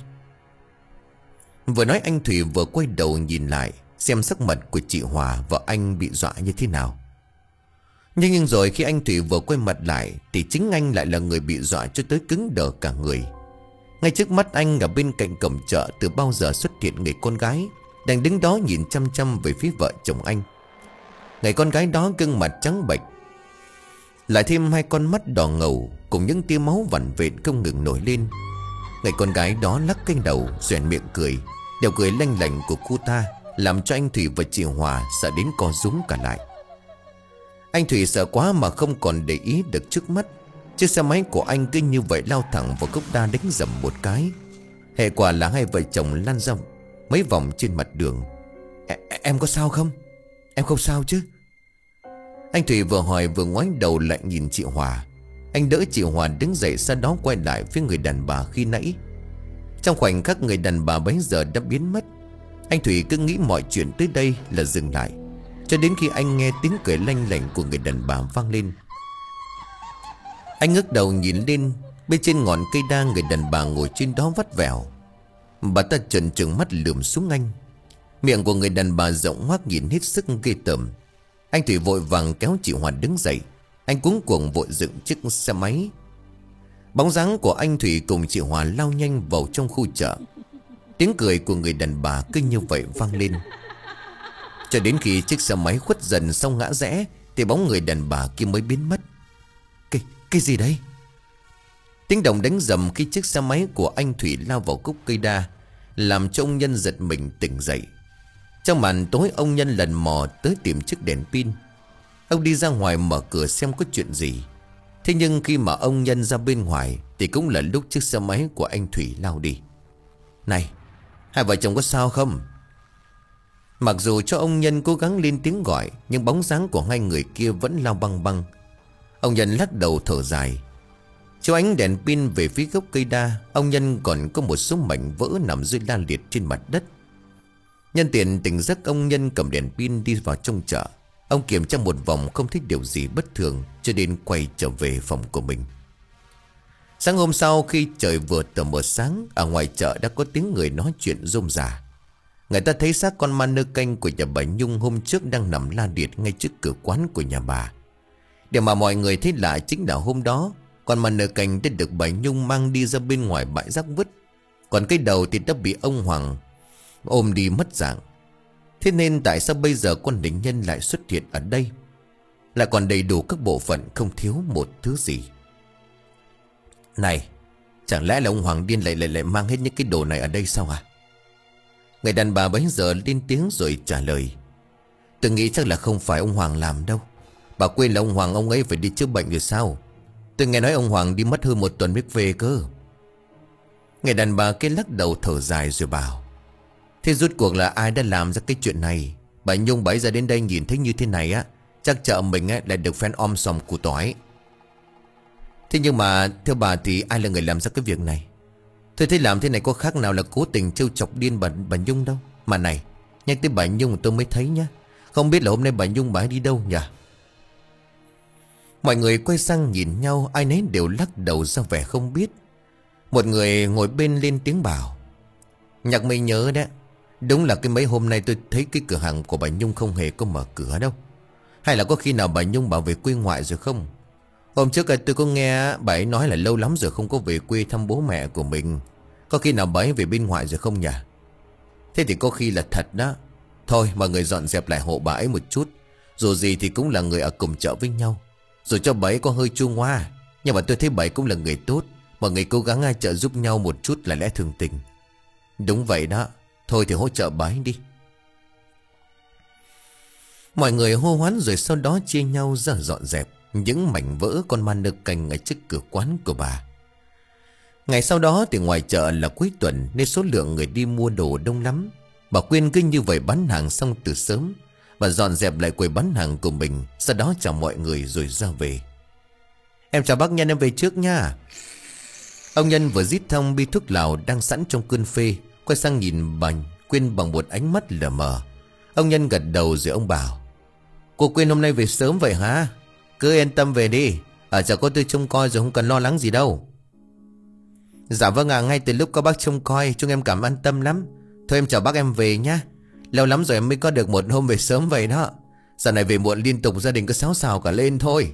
Vừa nói anh Thủy vừa quay đầu nhìn lại xem sắc mặt của chị Hòa và anh bị dọa như thế nào. Nhưng nhưng rồi khi anh Thủy vừa quay mặt lại thì chính anh lại là người bị dọa cho tới cứng đờ cả người. Ngay trước mắt anh, ở bên cạnh cổng chợ, từ bao giờ xuất hiện người con gái đang đứng đó nhìn chăm chăm về phía vợ chồng anh. Người con gái đó gương mặt trắng bệch, lại thêm hai con mắt đỏ ngầu cùng những tia máu vằn vện không ngừng nổi lên. Người con gái đó lắc cái đầu, xoèn miệng cười. Đều cười lanh lảnh của cô ta làm cho anh Thủy và chị Hòa sợ đến co rúm cả lại. Anh Thủy sợ quá mà không còn để ý được trước mắt. Chiếc xe máy của anh cứ như vậy lao thẳng vào gốc đa đánh dầm một cái. Hệ quả là hai vợ chồng lăn ra mấy vòng trên mặt đường. E Em có sao không? Em không sao chứ? Anh Thủy vừa hỏi vừa ngoái đầu lại nhìn chị Hòa. Anh đỡ chị Hòa đứng dậy, sau đó quay lại phía người đàn bà khi nãy. Trong khoảnh khắc người đàn bà bấy giờ đã biến mất. Anh Thủy cứ nghĩ mọi chuyện tới đây là dừng lại, cho đến khi anh nghe tiếng cười lanh lảnh của người đàn bà vang lên. Anh ngước đầu nhìn lên, bên trên ngọn cây đa người đàn bà ngồi trên đó vắt vẻo. Bà ta trợn trừng mắt lườm xuống anh. Miệng của người đàn bà rộng hoác nhìn hết sức ghê tởm. Anh Thủy vội vàng kéo chị Hòa đứng dậy. Anh cuống cuồng vội dựng chiếc xe máy. Bóng dáng của anh Thủy cùng chị Hòa lao nhanh vào trong khu chợ. Tiếng cười của người đàn bà cứ như vậy vang lên, cho đến khi chiếc xe máy khuất dần sau ngã rẽ thì bóng người đàn bà kia mới biến mất. Cái, cái gì đấy? Tiếng động đánh rầm khi chiếc xe máy của anh Thủy lao vào gốc cây đa làm cho ông Nhân giật mình tỉnh dậy. Trong màn tối, ông Nhân lần mò tới tìm chiếc đèn pin. Ông đi ra ngoài mở cửa xem có chuyện gì. Thế nhưng khi mà ông Nhân ra bên ngoài thì cũng là lúc chiếc xe máy của anh Thủy lao đi. Này, hai vợ chồng có sao không? Mặc dù cho ông Nhân cố gắng lên tiếng gọi, nhưng bóng dáng của hai người kia vẫn lao băng băng. Ông Nhân lắc đầu thở dài. Chiếu ánh đèn pin về phía gốc cây đa, ông Nhân còn có một số mảnh vỡ nằm rơi la liệt trên mặt đất. Nhân tiện tỉnh giấc, ông Nhân cầm đèn pin đi vào trong chợ. Ông kiểm tra một vòng không thấy điều gì bất thường, cho nên quay trở về phòng của mình. Sáng hôm sau, khi trời vừa tờ mờ sáng, ở ngoài chợ đã có tiếng người nói chuyện rôm rả. Người ta thấy xác con ma nơ canh của nhà bà Nhung hôm trước đang nằm la liệt ngay trước cửa quán của nhà bà. Điều mà mọi người thấy lạ chính là hôm đó con ma nơ canh đã được bà Nhung mang đi ra bên ngoài bãi rác vứt, còn cái đầu thì đã bị ông Hoàng ôm đi mất dạng. Thế nên tại sao bây giờ con định nhân lại xuất hiện ở đây, lại còn đầy đủ các bộ phận, không thiếu một thứ gì? Này, chẳng lẽ là ông Hoàng điên lại lại lại mang hết những cái đồ này ở đây sao à? Người đàn bà bấy giờ lên tiếng rồi trả lời. Tôi nghĩ chắc là không phải ông Hoàng làm đâu. Bà quên là ông Hoàng ông ấy phải đi chữa bệnh rồi sao? Tôi nghe nói ông Hoàng đi mất hơn một tuần mới về cơ. Người đàn bà kia lắc đầu thở dài rồi bảo. Thế rốt cuộc là ai đã làm ra cái chuyện này? Bà Nhung bấy giờ đến đây nhìn thấy như thế này á, chắc chợ mình á lại được phen om sòm củ tỏi. Thế nhưng mà theo bà thì ai là người làm ra cái việc này? Tôi thấy làm thế này có khác nào là cố tình trêu chọc điên bà, bà Nhung đâu. Mà này, nhắc tới bà Nhung tôi mới thấy nhá, không biết là hôm nay bà Nhung bà ấy đi đâu nhỉ? Mọi người quay sang nhìn nhau, ai nấy đều lắc đầu ra vẻ không biết. Một người ngồi bên lên tiếng bảo. Nhạc mình nhớ đấy, Đúng là cái mấy hôm nay tôi thấy cái cửa hàng của bà Nhung không hề có mở cửa đâu. Hay là có khi nào bà Nhung bảo về quê ngoại rồi không? Hôm trước tôi có nghe bà ấy nói là lâu lắm rồi không có về quê thăm bố mẹ của mình. Có khi nào bà ấy về bên ngoại rồi không nhỉ? Thế thì có khi là thật đó. Thôi mọi người dọn dẹp lại hộ bà ấy một chút. Dù gì thì cũng là người ở cùng chợ với nhau. Dù cho bà ấy có hơi chua ngoa, nhưng mà tôi thấy bà ấy cũng là người tốt. Mọi người cố gắng ai trợ giúp nhau một chút là lẽ thường tình. Đúng vậy đó. Thôi thì hỗ trợ bà ấy đi. Mọi người hô hoán rồi sau đó chia nhau ra dọn dẹp những mảnh vỡ con ma nơ canh ở trước cửa quán của bà. Ngày sau đó thì ngoài chợ là cuối tuần nên số lượng người đi mua đồ đông lắm. Bà Quyên cứ như vậy bán hàng xong từ sớm. Bà dọn dẹp lại quầy bán hàng của mình, sau đó chào mọi người rồi ra về. Em chào bác Nhân, em về trước nha. Ông Nhân vừa rít thông bi thuốc lào đang sẵn trong cơn phê, quay sang nhìn bà Quyên bằng một ánh mắt lờ mờ. Ông Nhân gật đầu rồi ông bảo: Cô Quyên hôm nay về sớm vậy hả? Cứ yên tâm về đi, ở chợ có tôi trông coi rồi, không cần lo lắng gì đâu. Dạ vâng ạ, à, ngay từ lúc có bác trông coi chúng em cảm an tâm lắm. Thôi em chào bác, em về nhá. Lâu lắm rồi em mới có được một hôm về sớm vậy đó. Giờ này về muộn liên tục gia đình cứ xáo xào cả lên thôi.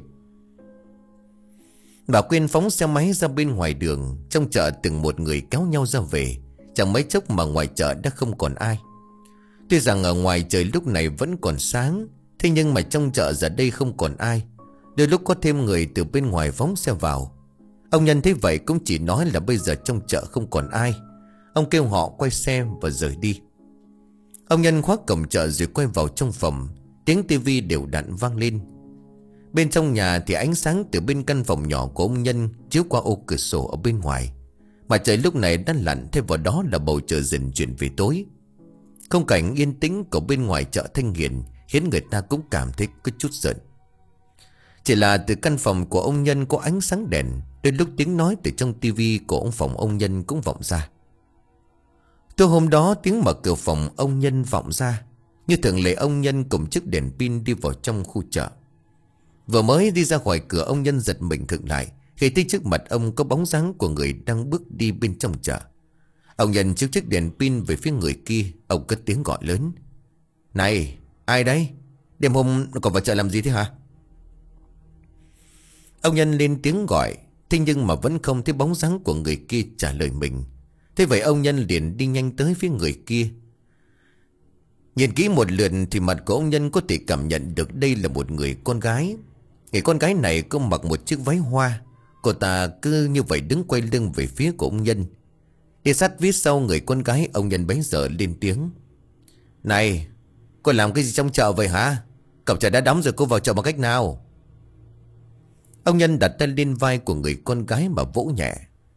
Bà Quyên phóng xe máy ra bên ngoài đường. Trong chợ từng một người kéo nhau ra về. Chẳng mấy chốc mà ngoài chợ đã không còn ai. Tuy rằng ở ngoài trời lúc này vẫn còn sáng, thế nhưng mà trong chợ giờ đây không còn ai. Đôi lúc có thêm người từ bên ngoài phóng xe vào. Ông Nhân thấy vậy cũng chỉ nói là bây giờ trong chợ không còn ai. Ông kêu họ quay xe và rời đi. Ông Nhân khóa cổng chợ rồi quay vào trong phòng. Tiếng tivi đều đặn vang lên. Bên trong nhà thì ánh sáng từ bên căn phòng nhỏ của ông Nhân chiếu qua ô cửa sổ ở bên ngoài. Mà trời lúc này đã lặn, thêm vào đó là bầu trời dần chuyển về tối. Khung cảnh yên tĩnh của bên ngoài chợ Thanh Hiền khiến người ta cũng cảm thấy có chút giận. Chỉ là từ căn phòng của ông Nhân có ánh sáng đèn, đôi lúc tiếng nói từ trong tivi của ông phòng ông Nhân cũng vọng ra. Tối hôm đó tiếng mở cửa phòng ông Nhân vọng ra. Như thường lệ ông Nhân cùng chiếc đèn pin đi vào trong khu chợ. Vừa mới đi ra khỏi cửa, ông Nhân giật mình khựng lại khi thấy trước mặt ông có bóng dáng của người đang bước đi bên trong chợ. Ông Nhân chiếu chiếc đèn pin về phía người kia. Ông cất tiếng gọi lớn: Này, ai đấy? Đêm hôm còn vào chợ làm gì thế hả? Ông Nhân lên tiếng gọi, thế nhưng mà vẫn không thấy bóng dáng của người kia trả lời mình. Thế vậy ông Nhân liền đi nhanh tới phía người kia. Nhìn kỹ một lượt thì mặt của ông Nhân có thể cảm nhận được đây là một người con gái. Người con gái này có mặc một chiếc váy hoa. Cô ta cứ như vậy đứng quay lưng về phía của ông Nhân. Đi sát phía sau người con gái, ông Nhân bấy giờ lên tiếng: Này, cô làm cái gì trong chợ vậy hả? Cổng chợ đã đóng rồi, cô vào chợ bằng cách nào? Ông Nhân đặt tay lên vai của người con gái mà vỗ nhẹ.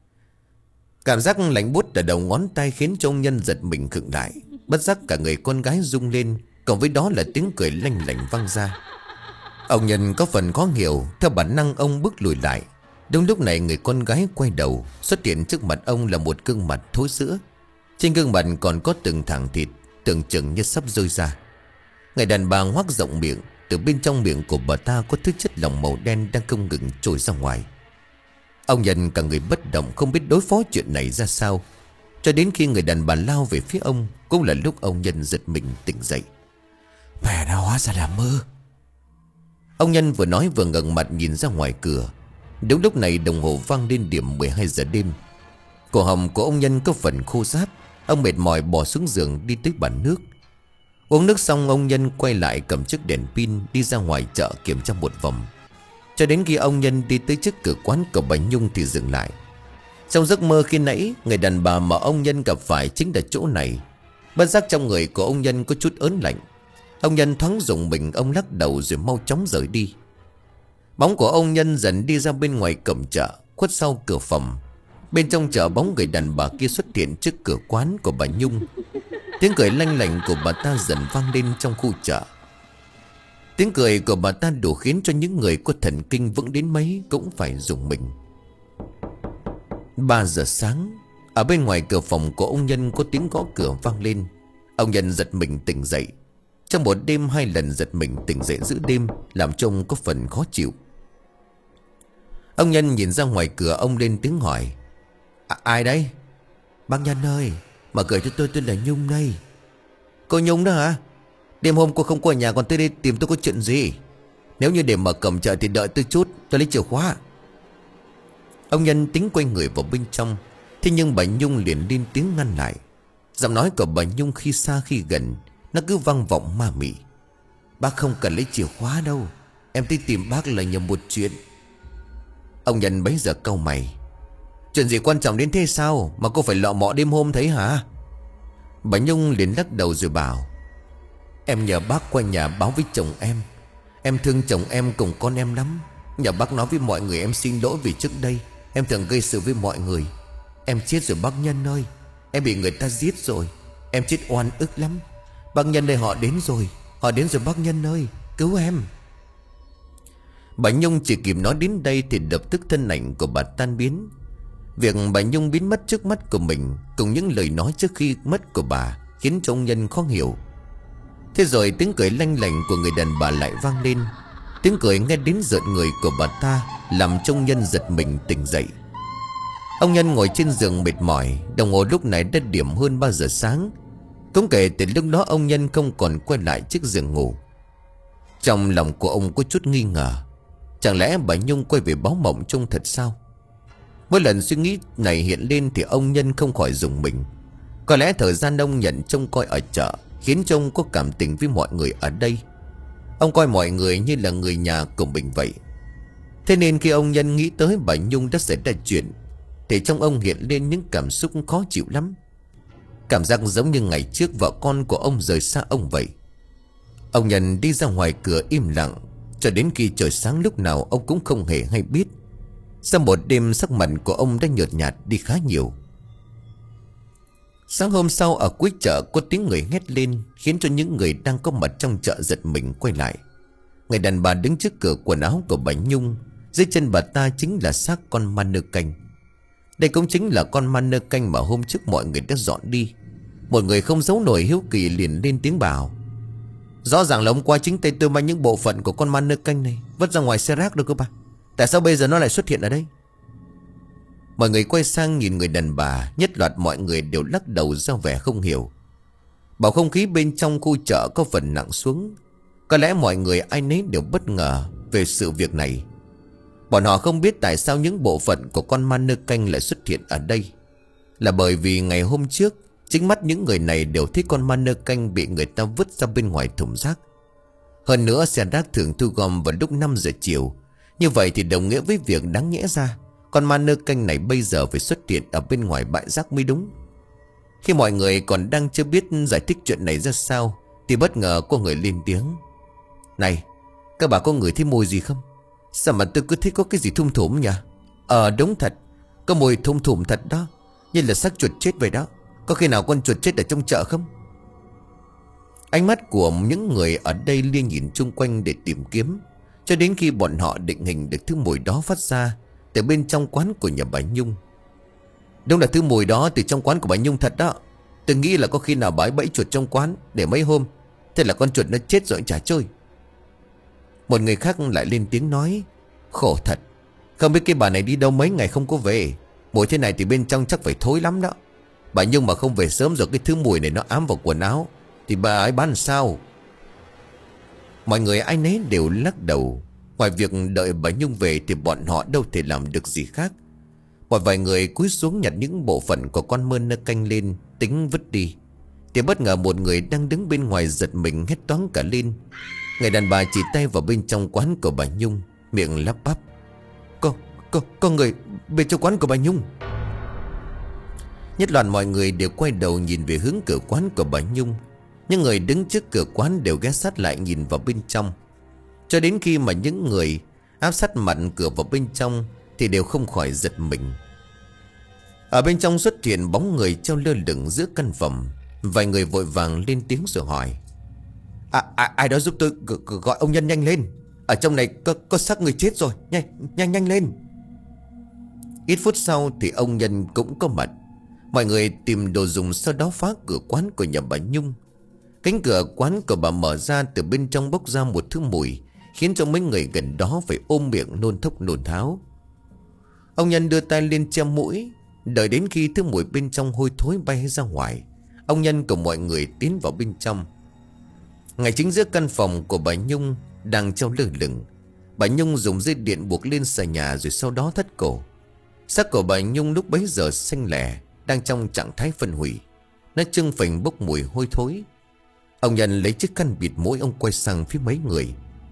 Cảm giác lạnh buốt ở đầu ngón tay khiến cho ông Nhân giật mình khựng lại. Bất giác cả người con gái rung lên, cộng với đó là tiếng cười lanh lảnh vang ra. Ông Nhân có phần khó hiểu, theo bản năng ông bước lùi lại. Đúng lúc này người con gái quay đầu, xuất hiện trước mặt ông là một gương mặt thối rữa. Trên gương mặt còn có từng thẳng thịt, tưởng chừng như sắp rơi ra. Người đàn bà ngoác rộng miệng, từ bên trong miệng của bà ta có thứ chất lỏng màu đen đang không ngừng trôi ra ngoài. Ông Nhân cả người bất động, không biết đối phó chuyện này ra sao. Cho đến khi người đàn bà lao về phía ông, cũng là lúc ông Nhân giật mình tỉnh dậy. Mẹ nó hóa ra là mơ. Ông Nhân vừa nói vừa ngẩng mặt nhìn ra ngoài cửa. Đúng lúc này đồng hồ vang lên điểm mười hai giờ đêm. Cổ họng của ông Nhân có phần khô ráp. Ông mệt mỏi bỏ xuống giường đi tới bàn nước. Uống nước xong, ông Nhân quay lại cầm chiếc đèn pin đi ra ngoài chợ kiểm tra một vòng. Cho đến khi ông Nhân đi tới trước cửa quán của bà Nhung thì dừng lại. Trong giấc mơ khi nãy, người đàn bà mà ông Nhân gặp phải chính là chỗ này. Bất giác trong người của ông Nhân có chút ớn lạnh. Ông Nhân thoáng rùng mình, ông lắc đầu rồi mau chóng rời đi. Bóng của ông Nhân dần đi ra bên ngoài cổng chợ, khuất sau cửa phòng. Bên trong chợ, bóng người đàn bà kia xuất hiện trước cửa quán của bà Nhung. Tiếng cười lanh lảnh của bà ta dần vang lên trong khu chợ. Tiếng cười của bà ta đủ khiến cho những người có thần kinh vững đến mấy cũng phải rùng mình. Ba giờ sáng, ở bên ngoài cửa phòng của ông Nhân có tiếng gõ cửa vang lên. Ông Nhân giật mình tỉnh dậy. Trong một đêm hai lần giật mình tỉnh dậy giữa đêm làm cho ông có phần khó chịu. Ông Nhân nhìn ra ngoài cửa, ông lên tiếng hỏi: à, ai đấy? Bác Nhân ơi, mở cửa cho tôi, tôi là Nhung đây. Cô Nhung đó hả? Đêm hôm cô không có ở nhà, còn tới đây tìm tôi có chuyện gì? Nếu như để mở cổng chợ thì đợi tôi chút, tôi lấy chìa khóa. Ông Nhân tính quay người vào bên trong. Thế nhưng bà Nhung liền lên tiếng ngăn lại. Giọng nói của bà Nhung khi xa khi gần, nó cứ vang vọng ma mị. Bác không cần lấy chìa khóa đâu, em tới tìm bác là nhờ một chuyện. Ông Nhân bấy giờ cau mày. Chuyện gì quan trọng đến thế sao mà cô phải lọ mọ đêm hôm thấy hả? Bà Nhung liền lắc đầu rồi bảo. Em nhờ bác qua nhà báo với chồng em. Em thương chồng em cùng con em lắm. Nhờ bác nói với mọi người em xin lỗi vì trước đây em thường gây sự với mọi người. Em chết rồi bác Nhân ơi. Em bị người ta giết rồi. Em chết oan ức lắm. Bác Nhân ơi, họ đến rồi. Họ đến rồi bác Nhân ơi, cứu em. Bà Nhung chỉ kịp nói đến đây thì lập tức thân ảnh của bà tan biến. Việc bà Nhung biến mất trước mắt của mình cùng những lời nói trước khi mất của bà khiến cho ông Nhân khó hiểu. Thế rồi tiếng cười lanh lảnh của người đàn bà lại vang lên. Tiếng cười nghe đến rợn người của bà ta làm cho ông Nhân giật mình tỉnh dậy. Ông Nhân ngồi trên giường mệt mỏi. Đồng hồ lúc này đã điểm hơn ba giờ sáng. Cũng kể từ lúc đó ông Nhân không còn quay lại chiếc giường ngủ. Trong lòng của ông có chút nghi ngờ. Chẳng lẽ bà Nhung quay về báo mộng trông thật sao? Mỗi lần suy nghĩ này hiện lên thì ông Nhân không khỏi rùng mình. Có lẽ thời gian ông nhận trông coi ở chợ khiến cho ông có cảm tình với mọi người ở đây. Ông coi mọi người như là người nhà của mình vậy. Thế nên khi ông Nhân nghĩ tới bà Nhung đã xảy ra chuyện thì trong ông hiện lên những cảm xúc khó chịu lắm. Cảm giác giống như ngày trước vợ con của ông rời xa ông vậy. Ông Nhân đi ra ngoài cửa im lặng cho đến khi trời sáng lúc nào ông cũng không hề hay biết. Sau một đêm sắc mặt của ông đã nhợt nhạt đi khá nhiều. Sáng hôm sau ở cuối chợ có tiếng người hét lên khiến cho những người đang có mặt trong chợ giật mình quay lại. Người đàn bà đứng trước cửa quần áo của bà Nhung. Dưới chân bà ta chính là xác con ma nơ canh. Đây cũng chính là con ma nơ canh mà hôm trước mọi người đã dọn đi. Một người không giấu nổi hiếu kỳ liền lên tiếng bảo. Rõ ràng là hôm qua chính tay tôi mang những bộ phận của con ma nơ canh này vứt ra ngoài xe rác được cơ bà. Tại sao bây giờ nó lại xuất hiện ở đây? Mọi người quay sang nhìn người đàn bà. Nhất loạt mọi người đều lắc đầu ra vẻ không hiểu. Bầu không khí bên trong khu chợ có phần nặng xuống. Có lẽ mọi người ai nấy đều bất ngờ về sự việc này. Bọn họ không biết tại sao những bộ phận của con ma nơ canh lại xuất hiện ở đây. Là bởi vì ngày hôm trước chính mắt những người này đều thấy con ma nơ canh bị người ta vứt ra bên ngoài thùng rác. Hơn nữa xe rác thường thu gom vào lúc năm giờ chiều. Như vậy thì đồng nghĩa với việc đáng nhẽ ra con ma nơ canh này bây giờ phải xuất hiện ở bên ngoài bãi rác mới đúng. Khi mọi người còn đang chưa biết giải thích chuyện này ra sao thì bất ngờ có người lên tiếng. Này, các bà có ngửi thấy mùi gì không? Sao mà tôi cứ thấy có cái gì thum thủm nhỉ? Ờ đúng thật, có mùi thum thủm thật đó. Như là xác chuột chết vậy đó. Có khi nào con chuột chết ở trong chợ không? Ánh mắt của những người ở đây liên nhìn chung quanh để tìm kiếm, cho đến khi bọn họ định hình được thứ mùi đó phát ra từ bên trong quán của nhà bà Nhung. Đúng là thứ mùi đó từ trong quán của bà Nhung thật đó. Tôi nghĩ là có khi nào bà ấy bẫy chuột trong quán để mấy hôm, thế là con chuột nó chết rồi chả chơi. Một người khác lại lên tiếng nói. Khổ thật, không biết cái bà này đi đâu mấy ngày không có về. Mùi thế này thì bên trong chắc phải thối lắm đó. Bà Nhung mà không về sớm rồi cái thứ mùi này nó ám vào quần áo thì bà ấy bán sao? Mọi người ai nấy đều lắc đầu. Ngoài việc đợi bà Nhung về thì bọn họ đâu thể làm được gì khác. Một vài người cúi xuống nhặt những bộ phận của con mơ nơ canh lên tính vứt đi thì bất ngờ một người đang đứng bên ngoài giật mình hét toáng cả lên. Người đàn bà chỉ tay vào bên trong quán của bà Nhung, miệng lắp bắp. Có, có, có người bên trong quán của bà Nhung. Nhất loạt mọi người đều quay đầu nhìn về hướng cửa quán của bà Nhung. Những người đứng trước cửa quán đều ghé sát lại nhìn vào bên trong. Cho đến khi mà những người áp sát mặt cửa vào bên trong thì đều không khỏi giật mình. Ở bên trong xuất hiện bóng người treo lơ lửng giữa căn phòng. Vài người vội vàng lên tiếng rồi hỏi. À, à, ai đó giúp tôi gọi ông Nhân nhanh lên. Ở trong này có, có xác người chết rồi. Nhanh, nhanh, nhanh lên. Ít phút sau thì ông Nhân cũng có mặt. Mọi người tìm đồ dùng sau đó phá cửa quán của nhà bà Nhung. Cánh cửa quán của bà mở ra, từ bên trong bốc ra một thứ mùi khiến cho mấy người gần đó phải ôm miệng nôn thốc nôn tháo. Ông Nhân đưa tay lên che mũi. Đợi đến khi thứ mùi bên trong hôi thối bay ra ngoài, Ông Nhân cùng mọi người tiến vào bên trong. Ngay chính giữa căn phòng của bà Nhung đang treo lơ lửng. Bà Nhung dùng dây điện buộc lên xà nhà rồi sau đó thắt cổ. Xác của bà Nhung lúc bấy giờ xanh lẻ, đang trong trạng thái phân hủy. Nó trưng phình bốc mùi hôi thối. Ông Nhân lấy chiếc khăn bịt mũi, ông quay sang phía mấy người.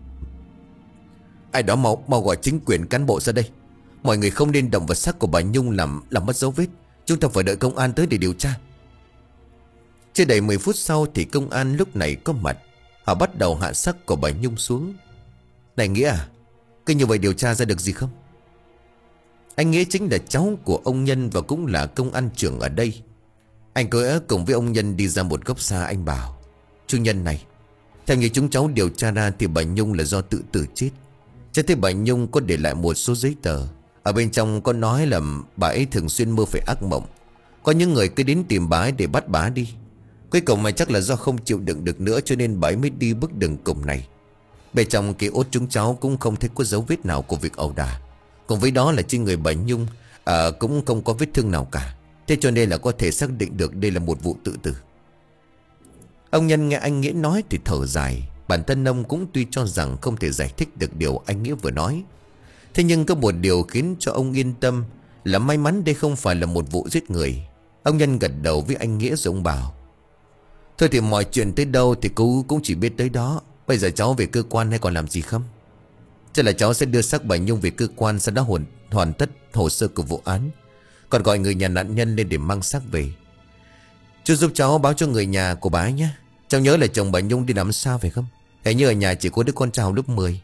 Ai đó mau mau gọi chính quyền cán bộ ra đây. Mọi người không nên động vào xác của bà Nhung làm làm mất dấu vết. Chúng ta phải đợi công an tới để điều tra. Chưa đầy mười phút sau thì công an lúc này có mặt. Họ bắt đầu hạ xác của bà Nhung xuống. Này Nghĩa à, cứ như vậy điều tra ra được gì không? Anh Nghĩa chính là cháu của ông Nhân và cũng là công an trưởng ở đây. Anh cứ cùng với ông Nhân đi ra một góc xa. Anh bảo: Chủ Nhân này, theo như chúng cháu điều tra ra thì bà Nhung là do tự tử chết. Chắc thế bà Nhung có để lại một số giấy tờ. Ở bên trong có nói là bà ấy thường xuyên mơ phải ác mộng. Có những người cứ đến tìm bà ấy để bắt bà đi. Cuối cùng mà chắc là do không chịu đựng được nữa cho nên bà ấy mới đi bước đường cùng này. Bên trong ký ốt chúng cháu cũng không thấy có dấu vết nào của việc ẩu đả. Cùng với đó là trên người bà Nhung à, cũng không có vết thương nào cả. Thế cho nên là có thể xác định được đây là một vụ tự tử. Ông Nhân nghe anh Nghĩa nói thì thở dài. Bản thân ông cũng tuy cho rằng không thể giải thích được điều anh Nghĩa vừa nói. Thế nhưng có một điều khiến cho ông yên tâm là may mắn đây không phải là một vụ giết người. Ông Nhân gật đầu với anh Nghĩa rồi ông bảo: Thôi thì mọi chuyện tới đâu thì cô cũng chỉ biết tới đó. Bây giờ cháu về cơ quan hay còn làm gì không? Chắc là cháu sẽ đưa xác bà Nhung về cơ quan, sau đó hoàn, hoàn tất hồ sơ của vụ án. Còn gọi người nhà nạn nhân lên để mang xác về. Chú giúp cháu báo cho người nhà của bà ấy nhé. Cháu nhớ là chồng bà Nhung đi làm sao phải không? Hình như ở nhà chỉ có đứa con trai lớp mười.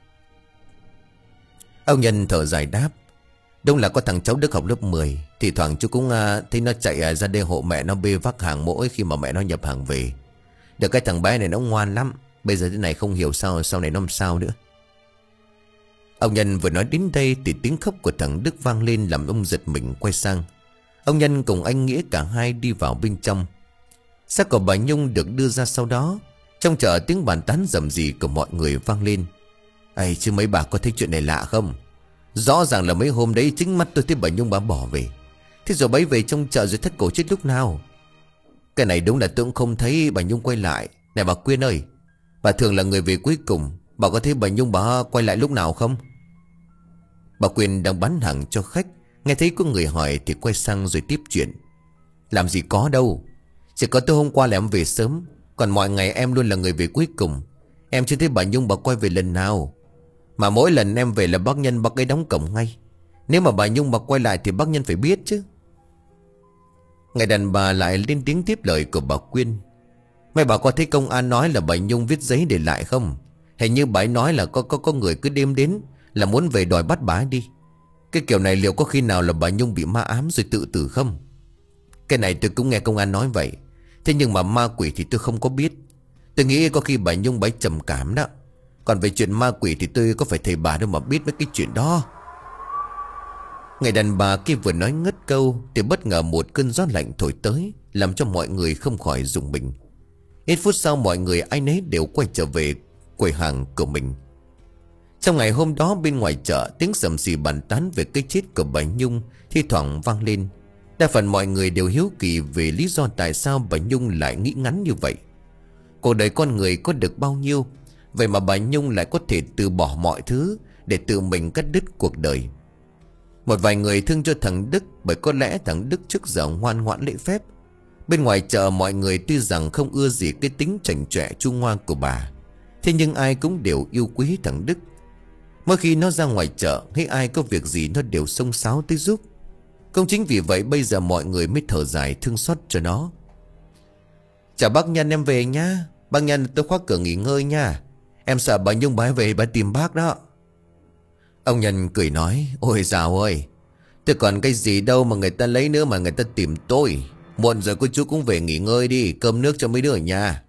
Ông Nhân thở dài đáp: Đúng là có thằng cháu Đức học lớp mười. Thì thoảng chú cũng uh, thấy nó chạy uh, ra đây hộ mẹ nó bê vác hàng mỗi khi mà mẹ nó nhập hàng về. Được cái thằng bé này nó ngoan lắm. Bây giờ thế này không hiểu sao sau này nó làm sao nữa. Ông Nhân vừa nói đến đây thì tiếng khóc của thằng Đức vang lên làm ông giật mình quay sang. Ông Nhân cùng anh Nghĩa cả hai đi vào bên trong. Xác của bà Nhung được đưa ra sau đó. Trong chợ tiếng bàn tán rầm rì của mọi người vang lên. Ây chứ mấy bà có thấy chuyện này lạ không? Rõ ràng là mấy hôm đấy chính mắt tôi thấy bà Nhung bà bỏ về. Thế rồi bấy về trong chợ rồi thất cổ chết lúc nào? Cái này đúng là tôi cũng không thấy bà Nhung quay lại. Này bà Quyên ơi, bà thường là người về cuối cùng. Bà có thấy bà Nhung bà quay lại lúc nào không? Bà Quyên đang bán hàng cho khách, nghe thấy có người hỏi thì quay sang rồi tiếp chuyện. Làm gì có đâu. Chỉ có tối hôm qua là em về sớm. Còn mọi ngày em luôn là người về cuối cùng. Em chưa thấy bà Nhung bà quay về lần nào. Mà mỗi lần em về là bác Nhân bác ấy đóng cổng ngay. Nếu mà bà Nhung bà quay lại thì bác Nhân phải biết chứ. Người đàn bà lại lên tiếng tiếp lời của bà Quyên. Mấy bà có thấy công an nói là bà Nhung viết giấy để lại không? Hình như bà ấy nói là có, có, có người cứ đêm đến là muốn về đòi bắt bà ấy đi. Cái kiểu này liệu có khi nào là bà Nhung bị ma ám rồi tự tử không? Cái này tôi cũng nghe công an nói vậy. Thế nhưng mà ma quỷ thì tôi không có biết. Tôi nghĩ có khi bà Nhung bà ấy trầm cảm đó. Còn về chuyện ma quỷ thì tôi có phải thầy bà đâu mà biết mấy cái chuyện đó. Người đàn bà kia vừa nói ngất câu thì bất ngờ một cơn gió lạnh thổi tới, làm cho mọi người không khỏi rùng mình. Ít phút sau mọi người ai nấy đều quay trở về quầy hàng của mình. Trong ngày hôm đó bên ngoài chợ, tiếng sầm xì bàn tán về cái chết của bà Nhung thi thoảng vang lên. Đa phần mọi người đều hiếu kỳ về lý do tại sao bà Nhung lại nghĩ ngắn như vậy. Cuộc đời con người có được bao nhiêu, vậy mà bà Nhung lại có thể từ bỏ mọi thứ để tự mình cắt đứt cuộc đời. Một vài người thương cho thằng Đức, bởi có lẽ thằng Đức trước giờ ngoan ngoãn lễ phép. Bên ngoài chợ mọi người tuy rằng không ưa gì cái tính chảnh chọe chu ngoa của bà, thế nhưng ai cũng đều yêu quý thằng Đức. Mỗi khi nó ra ngoài chợ, hay ai có việc gì nó đều xông xáo tới giúp. Cũng chính vì vậy bây giờ mọi người mới thở dài thương xót cho nó. Chào bác Nhân, em về nha. Bác Nhân, tôi khóa cửa nghỉ ngơi nha. Em sợ bà Nhung bà ấy về bà tìm bác đó. Ông Nhân cười nói: Ôi dào ơi, tôi còn cái gì đâu mà người ta lấy nữa mà người ta tìm tôi. Muộn rồi cô chú cũng về nghỉ ngơi đi, cơm nước cho mấy đứa ở nhà.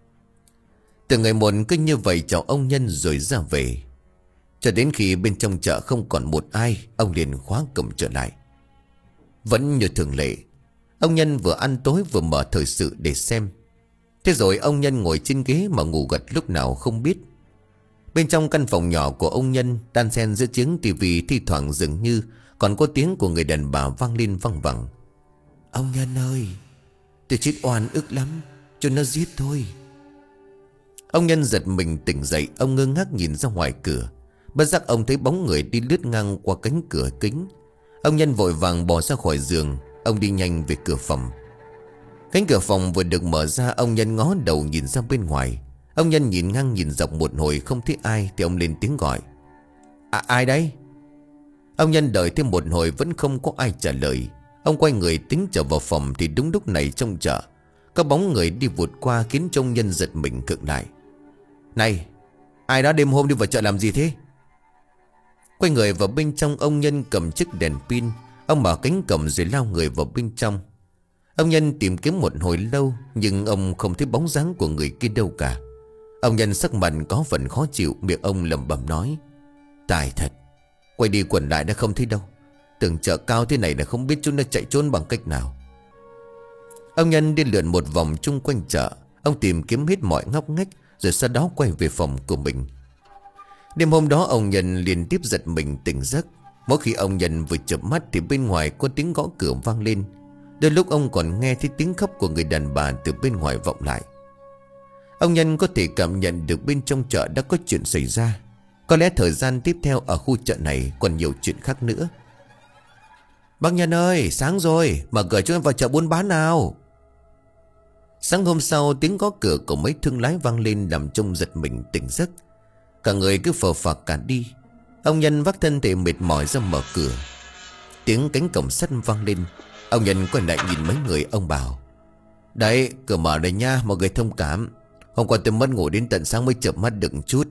Từ ngày một cứ như vậy chào ông Nhân rồi ra về. Cho đến khi bên trong chợ không còn một ai, ông liền khóa cổng trở lại. Vẫn như thường lệ, ông Nhân vừa ăn tối vừa mở thời sự để xem. Thế rồi ông Nhân ngồi trên ghế mà ngủ gật lúc nào không biết. Bên trong căn phòng nhỏ của ông Nhân, đan xen giữa tiếng tivi thi thoảng dường như còn có tiếng của người đàn bà vang lên văng vẳng. Ông Nhân ơi, Tôi chết oan ức lắm, cho nó giết thôi. Ông Nhân giật mình tỉnh dậy. Ông ngơ ngác nhìn ra ngoài cửa. Bất giác ông thấy bóng người đi lướt ngang qua cánh cửa kính. Ông Nhân vội vàng bò ra khỏi giường. Ông đi nhanh về cửa phòng. Cánh cửa phòng vừa được mở ra, ông Nhân ngó đầu nhìn ra bên ngoài. Ông Nhân nhìn ngang nhìn dọc một hồi không thấy ai, thì ông lên tiếng gọi: À, ai đấy? Ông Nhân đợi thêm một hồi vẫn không có ai trả lời. Ông quay người tính trở vào phòng, thì đúng lúc này trong chợ có bóng người đi vụt qua, khiến cho ông Nhân giật mình khựng lại. Này, ai đó đêm hôm đi vào chợ làm gì thế? Quay người vào bên trong, ông Nhân cầm chiếc đèn pin. Ông mở cánh cổng rồi lao người vào bên trong. Ông Nhân tìm kiếm một hồi lâu, nhưng ông không thấy bóng dáng của người kia đâu cả. Ông Nhân sắc mặt có phần khó chịu, miệng ông lẩm bẩm nói: Tài thật, quay đi quẩn lại đã không thấy đâu. Tưởng chợ cao thế này là không biết chúng nó chạy trốn bằng cách nào. Ông Nhân đi lượn một vòng chung quanh chợ. Ông tìm kiếm hết mọi ngóc ngách, rồi sau đó quay về phòng của mình. Đêm hôm đó ông Nhân liên tiếp giật mình tỉnh giấc. Mỗi khi ông Nhân vừa chợp mắt thì bên ngoài có tiếng gõ cửa vang lên. Đôi lúc ông còn nghe thấy tiếng khóc của người đàn bà từ bên ngoài vọng lại. Ông Nhân có thể cảm nhận được bên trong chợ đã có chuyện xảy ra. Có lẽ thời gian tiếp theo ở khu chợ này còn nhiều chuyện khác nữa. Bác Nhân ơi, sáng rồi, mở cửa cho em vào chợ buôn bán nào. Sáng hôm sau, tiếng gõ cửa của mấy thương lái vang lên làm trông giật mình tỉnh giấc. Cả người cứ phờ phạc cả đi. Ông Nhân vác thân thể mệt mỏi ra mở cửa. Tiếng cánh cổng sắt vang lên. Ông Nhân quay lại nhìn mấy người, ông bảo: Đấy, cửa mở đây nha, mọi người thông cảm. Hôm qua tôi mất ngủ đến tận sáng mới chợp mắt được chút.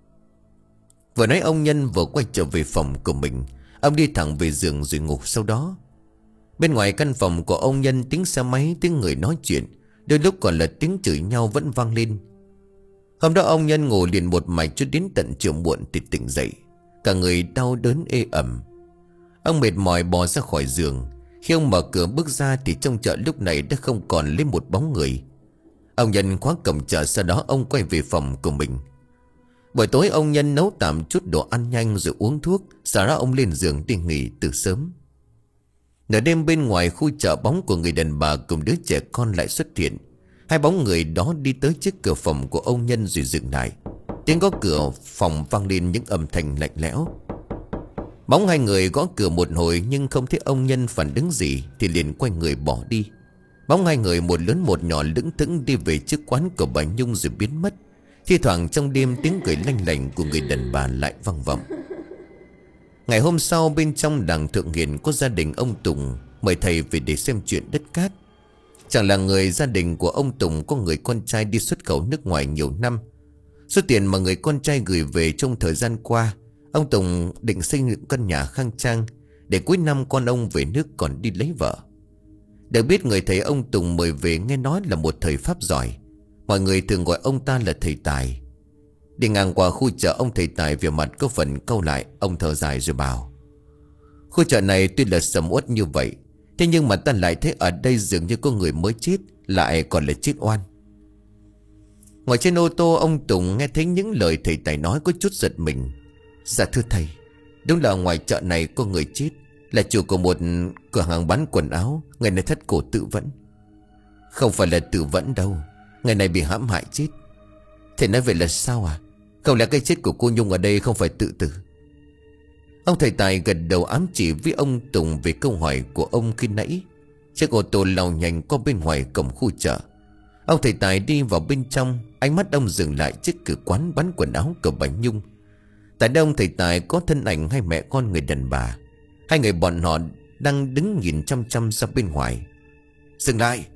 Vừa nói ông Nhân vừa quay trở về phòng của mình. Ông đi thẳng về giường rồi ngủ sau đó. Bên ngoài căn phòng của ông Nhân, tiếng xe máy, tiếng người nói chuyện, đôi lúc còn là tiếng chửi nhau vẫn vang lên. Hôm đó ông Nhân ngủ liền một mạch cho đến tận chiều muộn thì tỉnh dậy. Cả người đau đớn ê ẩm. Ông mệt mỏi bò ra khỏi giường. Khi ông mở cửa bước ra thì trong chợ lúc này đã không còn lấy một bóng người. Ông Nhân khóa cổng chợ, sau đó ông quay về phòng của mình. Buổi tối ông Nhân nấu tạm chút đồ ăn nhanh rồi uống thuốc. Sau đó ông lên giường đi nghỉ từ sớm. Nửa đêm bên ngoài khu chợ, bóng của người đàn bà cùng đứa trẻ con lại xuất hiện. Hai bóng người đó đi tới trước cửa phòng của ông Nhân rồi dừng lại. Tiếng gõ cửa phòng vang lên những âm thanh lạnh lẽo. Bóng hai người gõ cửa một hồi nhưng không thấy ông Nhân phản ứng gì thì liền quay người bỏ đi. Bóng hai người một lớn một nhỏ lững thững đi về trước quán của bà Nhung rồi biến mất. Thi thoảng trong đêm tiếng cười lanh lảnh của người đàn bà lại vang vọng. Ngày hôm sau, bên trong làng Thượng Hiền có gia đình ông Tùng mời thầy về để xem chuyện đất cát. Chẳng là người gia đình của ông Tùng có người con trai đi xuất khẩu nước ngoài nhiều năm. Số tiền mà người con trai gửi về trong thời gian qua, ông Tùng định xây dựng căn nhà khang trang để cuối năm con ông về nước còn đi lấy vợ. Được biết người thầy ông Tùng mời về nghe nói là một thầy pháp giỏi. Mọi người thường gọi ông ta là thầy Tài. Đi ngang qua khu chợ, ông thầy Tài về mặt có phần cau lại. Ông thở dài rồi bảo: Khu chợ này tuy là sầm uất như vậy, thế nhưng mà ta lại thấy ở đây dường như có người mới chết, lại còn là chết oan. Ngồi trên ô tô, ông Tùng nghe thấy những lời thầy Tài nói có chút giật mình. Dạ thưa thầy, đúng là ngoài chợ này có người chết, là chủ của một cửa hàng bán quần áo. Người này thắt cổ tự vẫn. Không phải là tự vẫn đâu, người này bị hãm hại chết. Thầy nói vậy là sao à? Không lẽ cái chết của cô Nhung ở đây không phải tự tử? Ông thầy Tài gật đầu ám chỉ với ông Tùng về câu hỏi của ông khi nãy. Chiếc ô tô lao nhanh qua bên ngoài cổng khu chợ. Ông thầy Tài đi vào bên trong. Ánh mắt ông dừng lại trước cửa quán bán quần áo của bà Nhung. Tại đây ông thầy Tài có thân ảnh hai mẹ con người đàn bà. Hai người bọn họ đang đứng nhìn chăm chăm ra bên ngoài. Dừng lại!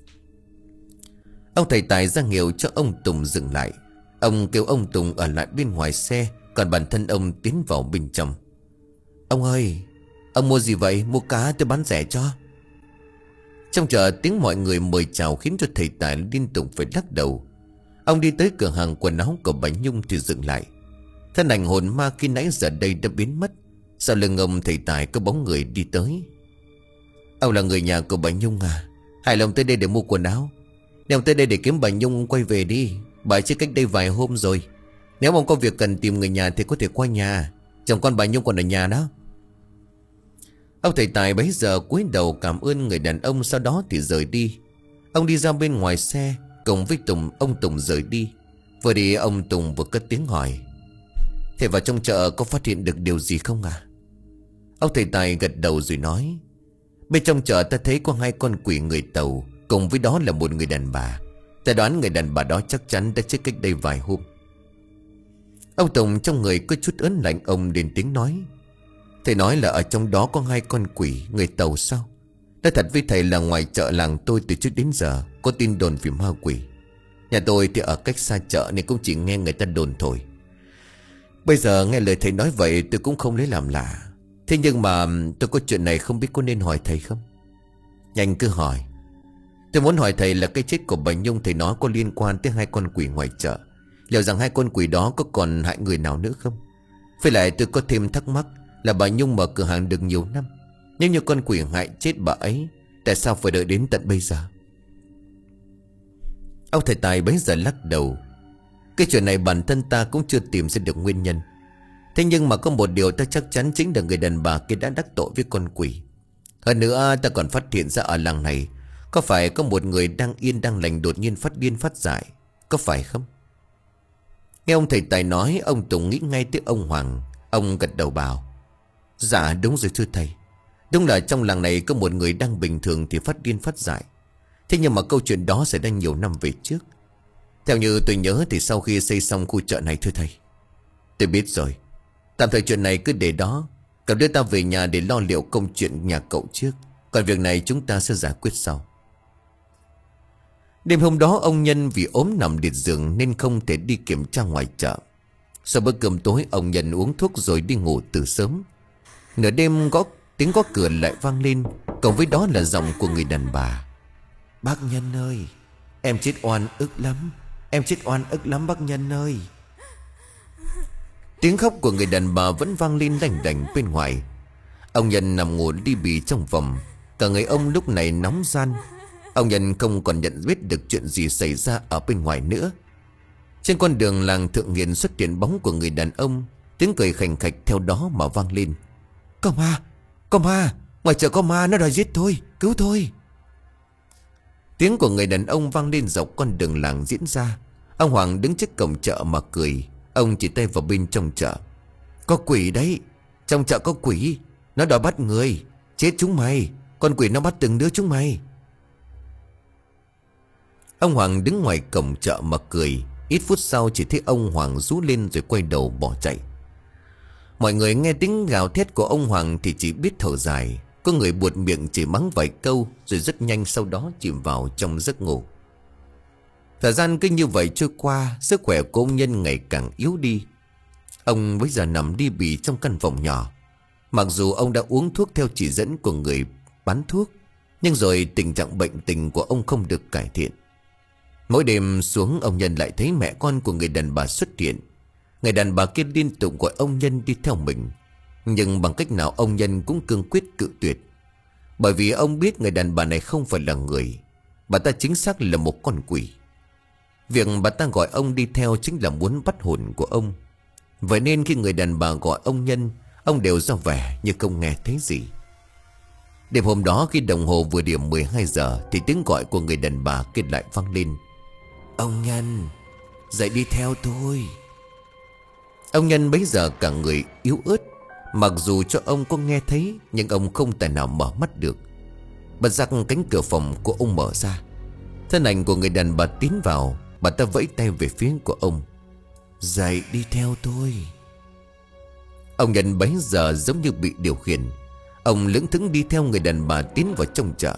Ông thầy Tài ra hiệu cho ông Tùng dừng lại. Ông kêu ông Tùng ở lại bên ngoài xe, còn bản thân ông tiến vào bên trong. Ông ơi, ông mua gì vậy? Mua cá tôi bán rẻ cho. Trong chợ tiếng mọi người mời chào khiến cho thầy Tài liên tục phải lắc đầu. Ông đi tới cửa hàng quần áo của bà Nhung thì dừng lại. Thân ảnh hồn ma khi nãy giờ đây đã biến mất. Sau lưng ông thầy Tài có bóng người đi tới. Ông là người nhà của bà Nhung à? Hài lòng tới đây để mua quần áo? Nếu tới đây để kiếm bà Nhung quay về đi. Bà chết cách đây vài hôm rồi. Nếu ông có việc cần tìm người nhà thì có thể qua nhà. Chồng con bà Nhung còn ở nhà đó. Ông thầy Tài bấy giờ cúi đầu cảm ơn người đàn ông, sau đó thì rời đi. Ông đi ra bên ngoài xe cùng với Tùng. Ông Tùng rời đi. Vừa đi ông Tùng vừa cất tiếng hỏi: "Thế vào trong chợ có phát hiện được điều gì không à?" Ông thầy Tài gật đầu rồi nói: "Bên trong chợ ta thấy có hai con quỷ người Tàu, cùng với đó là một người đàn bà. Ta đoán người đàn bà đó chắc chắn đã chết cách đây vài hôm." Ông Tùng trong người có chút ớn lạnh, ông lên tiếng nói: "Thầy nói là ở trong đó có hai con quỷ người Tàu sao? Nói thật với thầy là ngoài chợ làng tôi từ trước đến giờ có tin đồn về ma quỷ. Nhà tôi thì ở cách xa chợ nên cũng chỉ nghe người ta đồn thôi. Bây giờ nghe lời thầy nói vậy tôi cũng không lấy làm lạ. Thế nhưng mà tôi có chuyện này không biết có nên hỏi thầy không?" "Nhanh cứ hỏi." "Tôi muốn hỏi thầy là cái chết của bà Nhung thầy nói có liên quan tới hai con quỷ ngoài chợ. Liệu rằng hai con quỷ đó có còn hại người nào nữa không? Với lại tôi có thêm thắc mắc là bà Nhung mở cửa hàng được nhiều năm. Nếu như con quỷ hại chết bà ấy, tại sao phải đợi đến tận bây giờ?" Ông thầy Tài bấy giờ lắc đầu: "Cái chuyện này bản thân ta cũng chưa tìm ra được nguyên nhân. Thế nhưng mà có một điều ta chắc chắn chính là người đàn bà kia đã đắc tội với con quỷ. Hơn nữa ta còn phát hiện ra ở làng này có phải có một người đang yên đang lành đột nhiên phát điên phát dại, có phải không?" Nghe ông thầy Tài nói, ông Tùng nghĩ ngay tới ông Hoàng. Ông gật đầu bảo: "Dạ đúng rồi thưa thầy. Đúng là trong làng này có một người đang bình thường thì phát điên phát dại. Thế nhưng mà câu chuyện đó xảy ra nhiều năm về trước. Theo như tôi nhớ thì sau khi xây xong khu chợ này thưa thầy." "Tôi biết rồi. Tạm thời chuyện này cứ để đó. Cậu đưa ta về nhà để lo liệu công chuyện nhà cậu trước. Còn việc này chúng ta sẽ giải quyết sau." Đêm hôm đó ông Nhân vì ốm nằm liệt giường nên không thể đi kiểm tra ngoài chợ. Sau bữa cơm tối ông Nhân uống thuốc rồi đi ngủ từ sớm. Nửa đêm gõ tiếng gõ cửa lại vang lên, cộng với đó là giọng của người đàn bà: "Bác Nhân ơi, em chết oan ức lắm. Em chết oan ức lắm bác Nhân ơi." Tiếng khóc của người đàn bà vẫn vang lên đành đành bên ngoài. Ông Nhân nằm ngủ đi bì trong phòng. Cả người ông lúc này nóng ran. Ông Nhân không còn nhận biết được chuyện gì xảy ra ở bên ngoài nữa. Trên con đường làng Thượng Nghiền xuất hiện bóng của người đàn ông. Tiếng cười khành khạch theo đó mà vang lên: "Có ma, có ma, ngoài chợ có ma, nó đòi giết tôi, cứu tôi." Tiếng của người đàn ông vang lên dọc con đường làng diễn ra. Ông Hoàng đứng trước cổng chợ mà cười. Ông chỉ tay vào bên trong chợ: "Có quỷ đấy, trong chợ có quỷ. Nó đòi bắt người. Chết chúng mày, con quỷ nó bắt từng đứa chúng mày." Ông Hoàng đứng ngoài cổng chợ mà cười. Ít phút sau chỉ thấy ông Hoàng rú lên rồi quay đầu bỏ chạy. Mọi người nghe tiếng gào thét của ông Hoàng thì chỉ biết thở dài. Có người buột miệng chỉ mắng vài câu rồi rất nhanh sau đó chìm vào trong giấc ngủ. Thời gian cứ như vậy trôi qua, sức khỏe của ông Nhân ngày càng yếu đi. Ông bây giờ nằm đi bì trong căn phòng nhỏ. Mặc dù ông đã uống thuốc theo chỉ dẫn của người bán thuốc, nhưng rồi tình trạng bệnh tình của ông không được cải thiện. Mỗi đêm xuống ông Nhân lại thấy mẹ con của người đàn bà xuất hiện. Người đàn bà kia liên tục gọi ông Nhân đi theo mình, nhưng bằng cách nào ông Nhân cũng cương quyết cự tuyệt. Bởi vì ông biết người đàn bà này không phải là người. Bà ta chính xác là một con quỷ. Việc bà ta gọi ông đi theo chính là muốn bắt hồn của ông. Vậy nên khi người đàn bà gọi ông Nhân, ông đều ra vẻ như không nghe thấy gì. Đêm hôm đó khi đồng hồ vừa điểm mười hai giờ thì tiếng gọi của người đàn bà kia lại vang lên: "Ông Nhân, dậy đi theo tôi." Ông Nhân bấy giờ cả người yếu ớt. Mặc dù cho ông có nghe thấy, nhưng ông không tài nào mở mắt được. Bật giác cánh cửa phòng của ông mở ra. Thân ảnh của người đàn bà tiến vào. Bà ta vẫy tay về phía của ông: "Dậy đi theo tôi." Ông Nhân bấy giờ giống như bị điều khiển. Ông lững thững đi theo người đàn bà tiến vào trong chợ.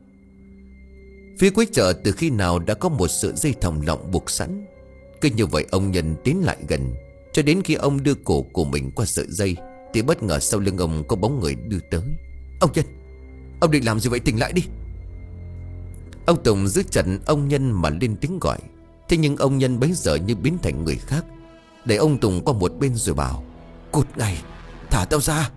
Phía cuối chợ từ khi nào đã có một sợi dây thòng lọng buộc sẵn. Cứ như vậy ông Nhân tiến lại gần, cho đến khi ông đưa cổ của mình qua sợi dây thì bất ngờ sau lưng ông có bóng người đưa tới. "Ông Nhân, ông định làm gì vậy, tỉnh lại đi." Ông Tùng giữ chặt ông Nhân mà lên tiếng gọi. Thế nhưng ông Nhân bấy giờ như biến thành người khác, đẩy ông Tùng qua một bên rồi bảo: "Cút ngay, thả tao ra."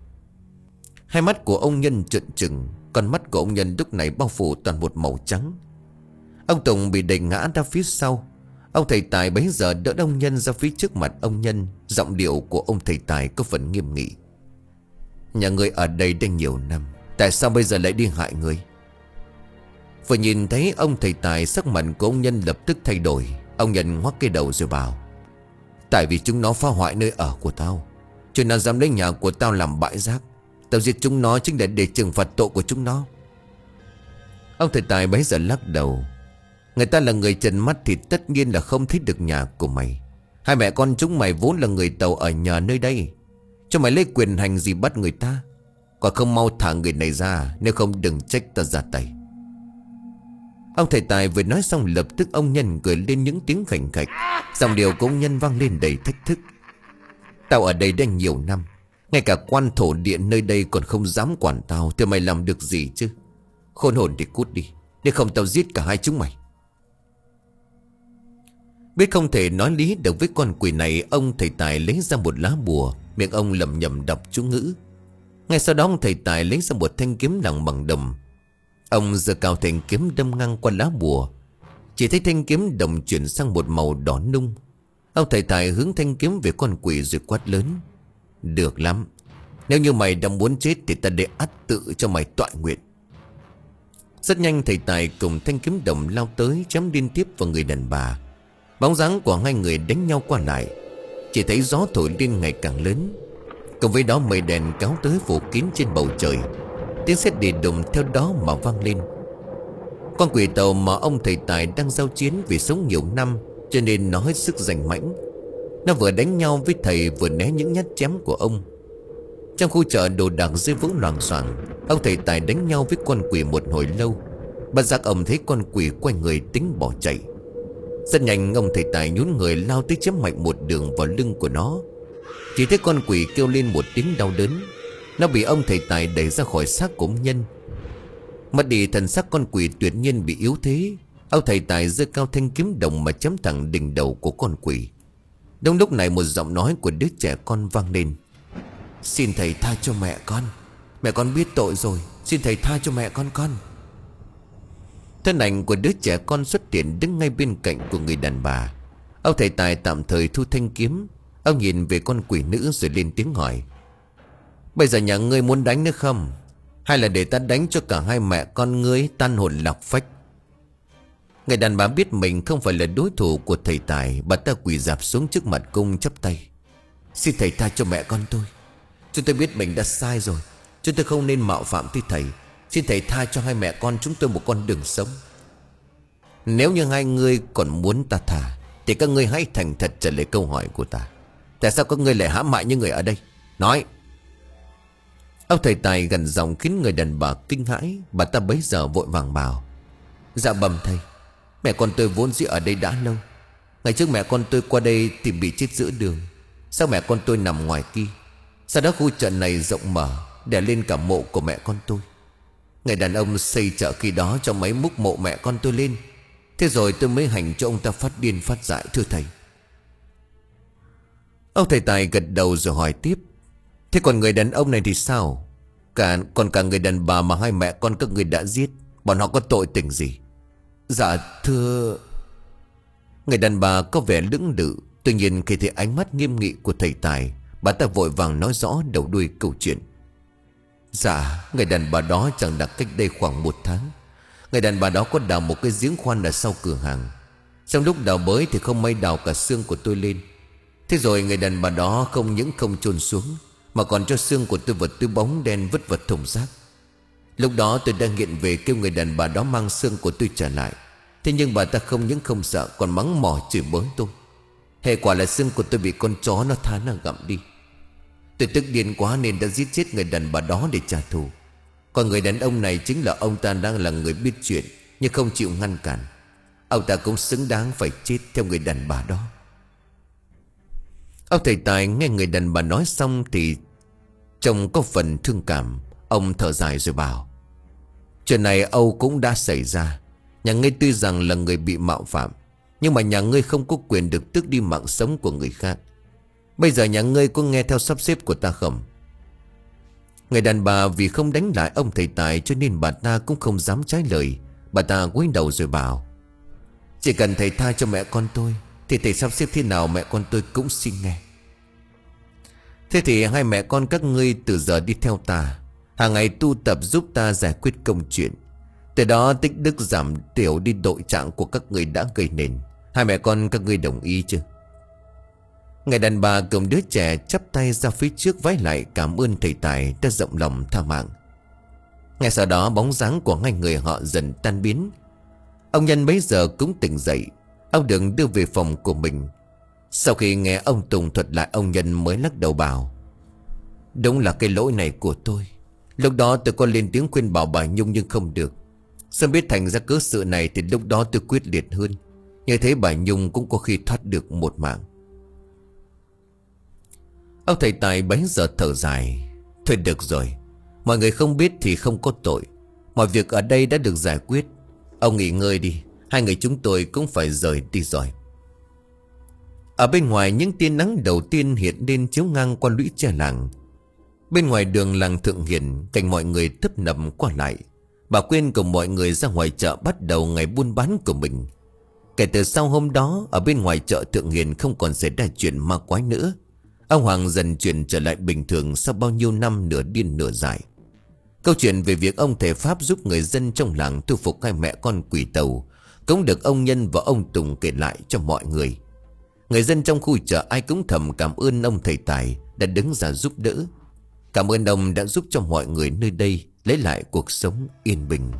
Hai mắt của ông Nhân trợn trừng. Con mắt của ông Nhân lúc này bao phủ toàn một màu trắng. Ông Tùng bị đẩy ngã ra phía sau. Ông thầy Tài bấy giờ đỡ ông Nhân ra phía trước mặt ông Nhân. Giọng điệu của ông thầy Tài có phần nghiêm nghị: "Nhà người ở đây đã nhiều năm, tại sao bây giờ lại đi hại người?" Vừa nhìn thấy ông thầy Tài, sắc mặt của ông Nhân lập tức thay đổi. Ông Nhân ngoắc cái đầu rồi bảo: tại vì chúng nó phá hoại nơi ở của tao, cho nó dám lấy nhà của tao làm bãi rác. Tao giết chúng nó chính là để trừng phạt tội của chúng nó. Ông thầy Tài bấy giờ lắc đầu: người ta là người trần mắt thì tất nhiên là không thích được nhà của mày. Hai mẹ con chúng mày vốn là người Tàu ở nhờ nơi đây, cho mày lấy quyền hành gì bắt người ta. Còn không mau thả người này ra, nếu không đừng trách ta ra tay. Ông thầy Tài vừa nói xong, lập tức ông Nhân cười lên những tiếng khành khạch. Dòng điệu của ông Nhân vang lên đầy thách thức: tao ở đây đã nhiều năm, ngay cả quan thổ điện nơi đây còn không dám quản tao, thì mày làm được gì chứ? Khôn hồn thì cút đi, nếu không tao giết cả hai chúng mày. Biết không thể nói lý được với con quỷ này, ông thầy Tài lấy ra một lá bùa, miệng ông lẩm nhẩm đọc chú ngữ. Ngay sau đó ông thầy Tài lấy ra một thanh kiếm làm bằng đồng. Ông giơ cao thanh kiếm đâm ngang qua lá bùa. Chỉ thấy thanh kiếm đồng chuyển sang một màu đỏ nung. Ông thầy Tài hướng thanh kiếm về con quỷ rồi quát lớn: được lắm, nếu như mày đã muốn chết thì ta để ắt tự cho mày tọa nguyện. Rất nhanh thầy Tài cùng thanh kiếm đồng lao tới, chém liên tiếp vào người đàn bà. Bóng dáng của hai người đánh nhau qua lại. Chỉ thấy gió thổi lên ngày càng lớn, cùng với đó mây đèn kéo tới phủ kín trên bầu trời. Tiếng sét đi đùng theo đó mà vang lên. Con quỷ Tàu mà ông thầy Tài đang giao chiến vì sống nhiều năm, cho nên nó hết sức giành mãnh. Nó vừa đánh nhau với thầy, vừa né những nhát chém của ông. Trong khu chợ đồ đạc rơi vỡ loảng xoảng. Ông thầy Tài đánh nhau với con quỷ một hồi lâu. Bất giác ông thấy con quỷ quay người tính bỏ chạy. Rất nhanh ông thầy Tài nhún người lao tới chém mạnh một đường vào lưng của nó. Chỉ thấy con quỷ kêu lên một tiếng đau đớn. Nó bị ông thầy Tài đẩy ra khỏi xác của ông Nhân. Mất đi thần sắc, con quỷ tuyệt nhiên bị yếu thế. Ông thầy Tài giơ cao thanh kiếm đồng mà chém thẳng đỉnh đầu của con quỷ. Đúng lúc này một giọng nói của đứa trẻ con vang lên: xin thầy tha cho mẹ con, mẹ con biết tội rồi, xin thầy tha cho mẹ con con. Thân ảnh của đứa trẻ con xuất hiện đứng ngay bên cạnh của người đàn bà. Ông thầy Tài tạm thời thu thanh kiếm. Ông nhìn về con quỷ nữ rồi lên tiếng hỏi: bây giờ nhà ngươi muốn đánh nữa không? Hay là để ta đánh cho cả hai mẹ con ngươi tan hồn lạc phách? Người đàn bà biết mình không phải là đối thủ của thầy Tài. Bà ta quỳ rạp xuống trước mặt cung chắp tay: xin thầy tha cho mẹ con tôi. Chúng tôi biết mình đã sai rồi, chúng tôi không nên mạo phạm tới thầy. Xin thầy tha cho hai mẹ con chúng tôi một con đường sống. Nếu như hai ngươi còn muốn ta thả, thì các ngươi hãy thành thật trả lời câu hỏi của ta. Tại sao các ngươi lại hãm hại những người ở đây? Nói. Ông thầy Tài gần giọng khiến người đàn bà kinh hãi. Bà ta bấy giờ vội vàng bảo: dạ bẩm thầy, mẹ con tôi vốn dĩ ở đây đã lâu. Ngày trước mẹ con tôi qua đây thì bị chết giữa đường. Sau mẹ con tôi nằm ngoài kia. Sau đó khu chợ này rộng mở, để lên cả mộ của mẹ con tôi. Người đàn ông xây chợ khi đó cho mấy múc mộ mẹ con tôi lên. Thế rồi tôi mới hành cho ông ta phát điên phát dại, thưa thầy. Ông thầy Tài gật đầu rồi hỏi tiếp: thế còn người đàn ông này thì sao? Cả Còn cả người đàn bà mà hai mẹ con các người đã giết, bọn họ có tội tình gì? Dạ thưa... Người đàn bà có vẻ lưỡng lự. Tuy nhiên khi thấy ánh mắt nghiêm nghị của thầy Tài, bà ta vội vàng nói rõ đầu đuôi câu chuyện. Dạ, người đàn bà đó chẳng đặt cách đây khoảng một tháng. Người đàn bà đó có đào một cái giếng khoan ở sau cửa hàng. Trong lúc đào bới thì không may đào cả xương của tôi lên. Thế rồi người đàn bà đó không những không chôn xuống, mà còn cho xương của tôi vào túi bóng đen vứt vào thùng rác. Lúc đó tôi đang nghiện về kêu người đàn bà đó mang xương của tôi trở lại. Thế nhưng bà ta không những không sợ, còn mắng mỏ chửi bới tôi. Hệ quả là xương của tôi bị con chó nó tha nó gặm đi. Tôi tức điên quá nên đã giết chết người đàn bà đó để trả thù. Còn người đàn ông này chính là ông ta đang là người biết chuyện, nhưng không chịu ngăn cản. Ông ta cũng xứng đáng phải chết theo người đàn bà đó. Ông thầy Tài nghe người đàn bà nói xong thì trông có phần thương cảm. Ông thở dài rồi bảo: chuyện này Âu cũng đã xảy ra. Nhà ngươi tuy rằng là người bị mạo phạm, nhưng mà nhà ngươi không có quyền được tước đi mạng sống của người khác. Bây giờ nhà ngươi có nghe theo sắp xếp của ta không? Người đàn bà vì không đánh lại ông thầy Tài cho nên bà ta cũng không dám trái lời. Bà ta cúi đầu rồi bảo: chỉ cần thầy tha cho mẹ con tôi thì thầy sắp xếp thế nào mẹ con tôi cũng xin nghe. Thế thì hai mẹ con các ngươi từ giờ đi theo ta, hàng ngày tu tập giúp ta giải quyết công chuyện. Từ đó tích đức giảm thiểu đi tội trạng của các người đã gây nên. Hai mẹ con các ngươi đồng ý chứ? Người đàn bà cùng đứa trẻ chắp tay ra phía trước vái lại cảm ơn thầy Tài đã rộng lòng tha mạng. Ngay sau đó bóng dáng của hai người họ dần tan biến. Ông Nhân bấy giờ cũng tỉnh dậy. Ông được đưa về phòng của mình. Sau khi nghe ông Tùng thuật lại, ông Nhân mới lắc đầu bảo: đúng là cái lỗi này của tôi. Lúc đó tôi có lên tiếng khuyên bảo bà Nhung nhưng không được. Sớm biết thành ra cớ sự này thì lúc đó tôi quyết liệt hơn. Như thế bà Nhung cũng có khi thoát được một mạng. Ông thầy Tài bấy giờ thở dài: thôi được rồi, mọi người không biết thì không có tội. Mọi việc ở đây đã được giải quyết. Ông nghỉ ngơi đi, hai người chúng tôi cũng phải rời đi rồi. Ở bên ngoài những tia nắng đầu tiên hiện lên chiếu ngang qua lũy tre làng. Bên ngoài đường làng Thượng Hiền, cảnh mọi người tấp nập qua lại. Bà Quyên cùng mọi người ra ngoài chợ bắt đầu ngày buôn bán của mình. Kể từ sau hôm đó, ở bên ngoài chợ Thượng Hiền không còn xảy ra chuyện ma quái nữa. Ông Hoàng dần chuyển trở lại bình thường sau bao nhiêu năm nửa điên nửa dại. Câu chuyện về việc ông thầy Pháp giúp người dân trong làng thu phục hai mẹ con quỷ tàu cũng được ông Nhân và ông Tùng kể lại cho mọi người. Người dân trong khu chợ ai cũng thầm cảm ơn ông thầy Tài đã đứng ra giúp đỡ. Cảm ơn ông đã giúp cho mọi người nơi đây lấy lại cuộc sống yên bình.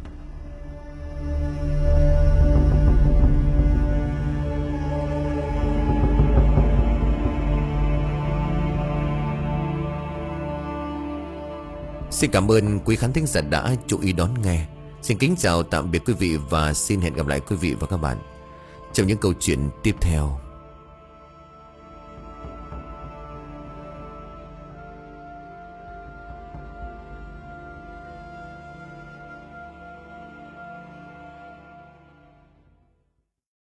Xin cảm ơn quý khán thính giả đã chú ý đón nghe. Xin kính chào tạm biệt quý vị và xin hẹn gặp lại quý vị và các bạn trong những câu chuyện tiếp theo.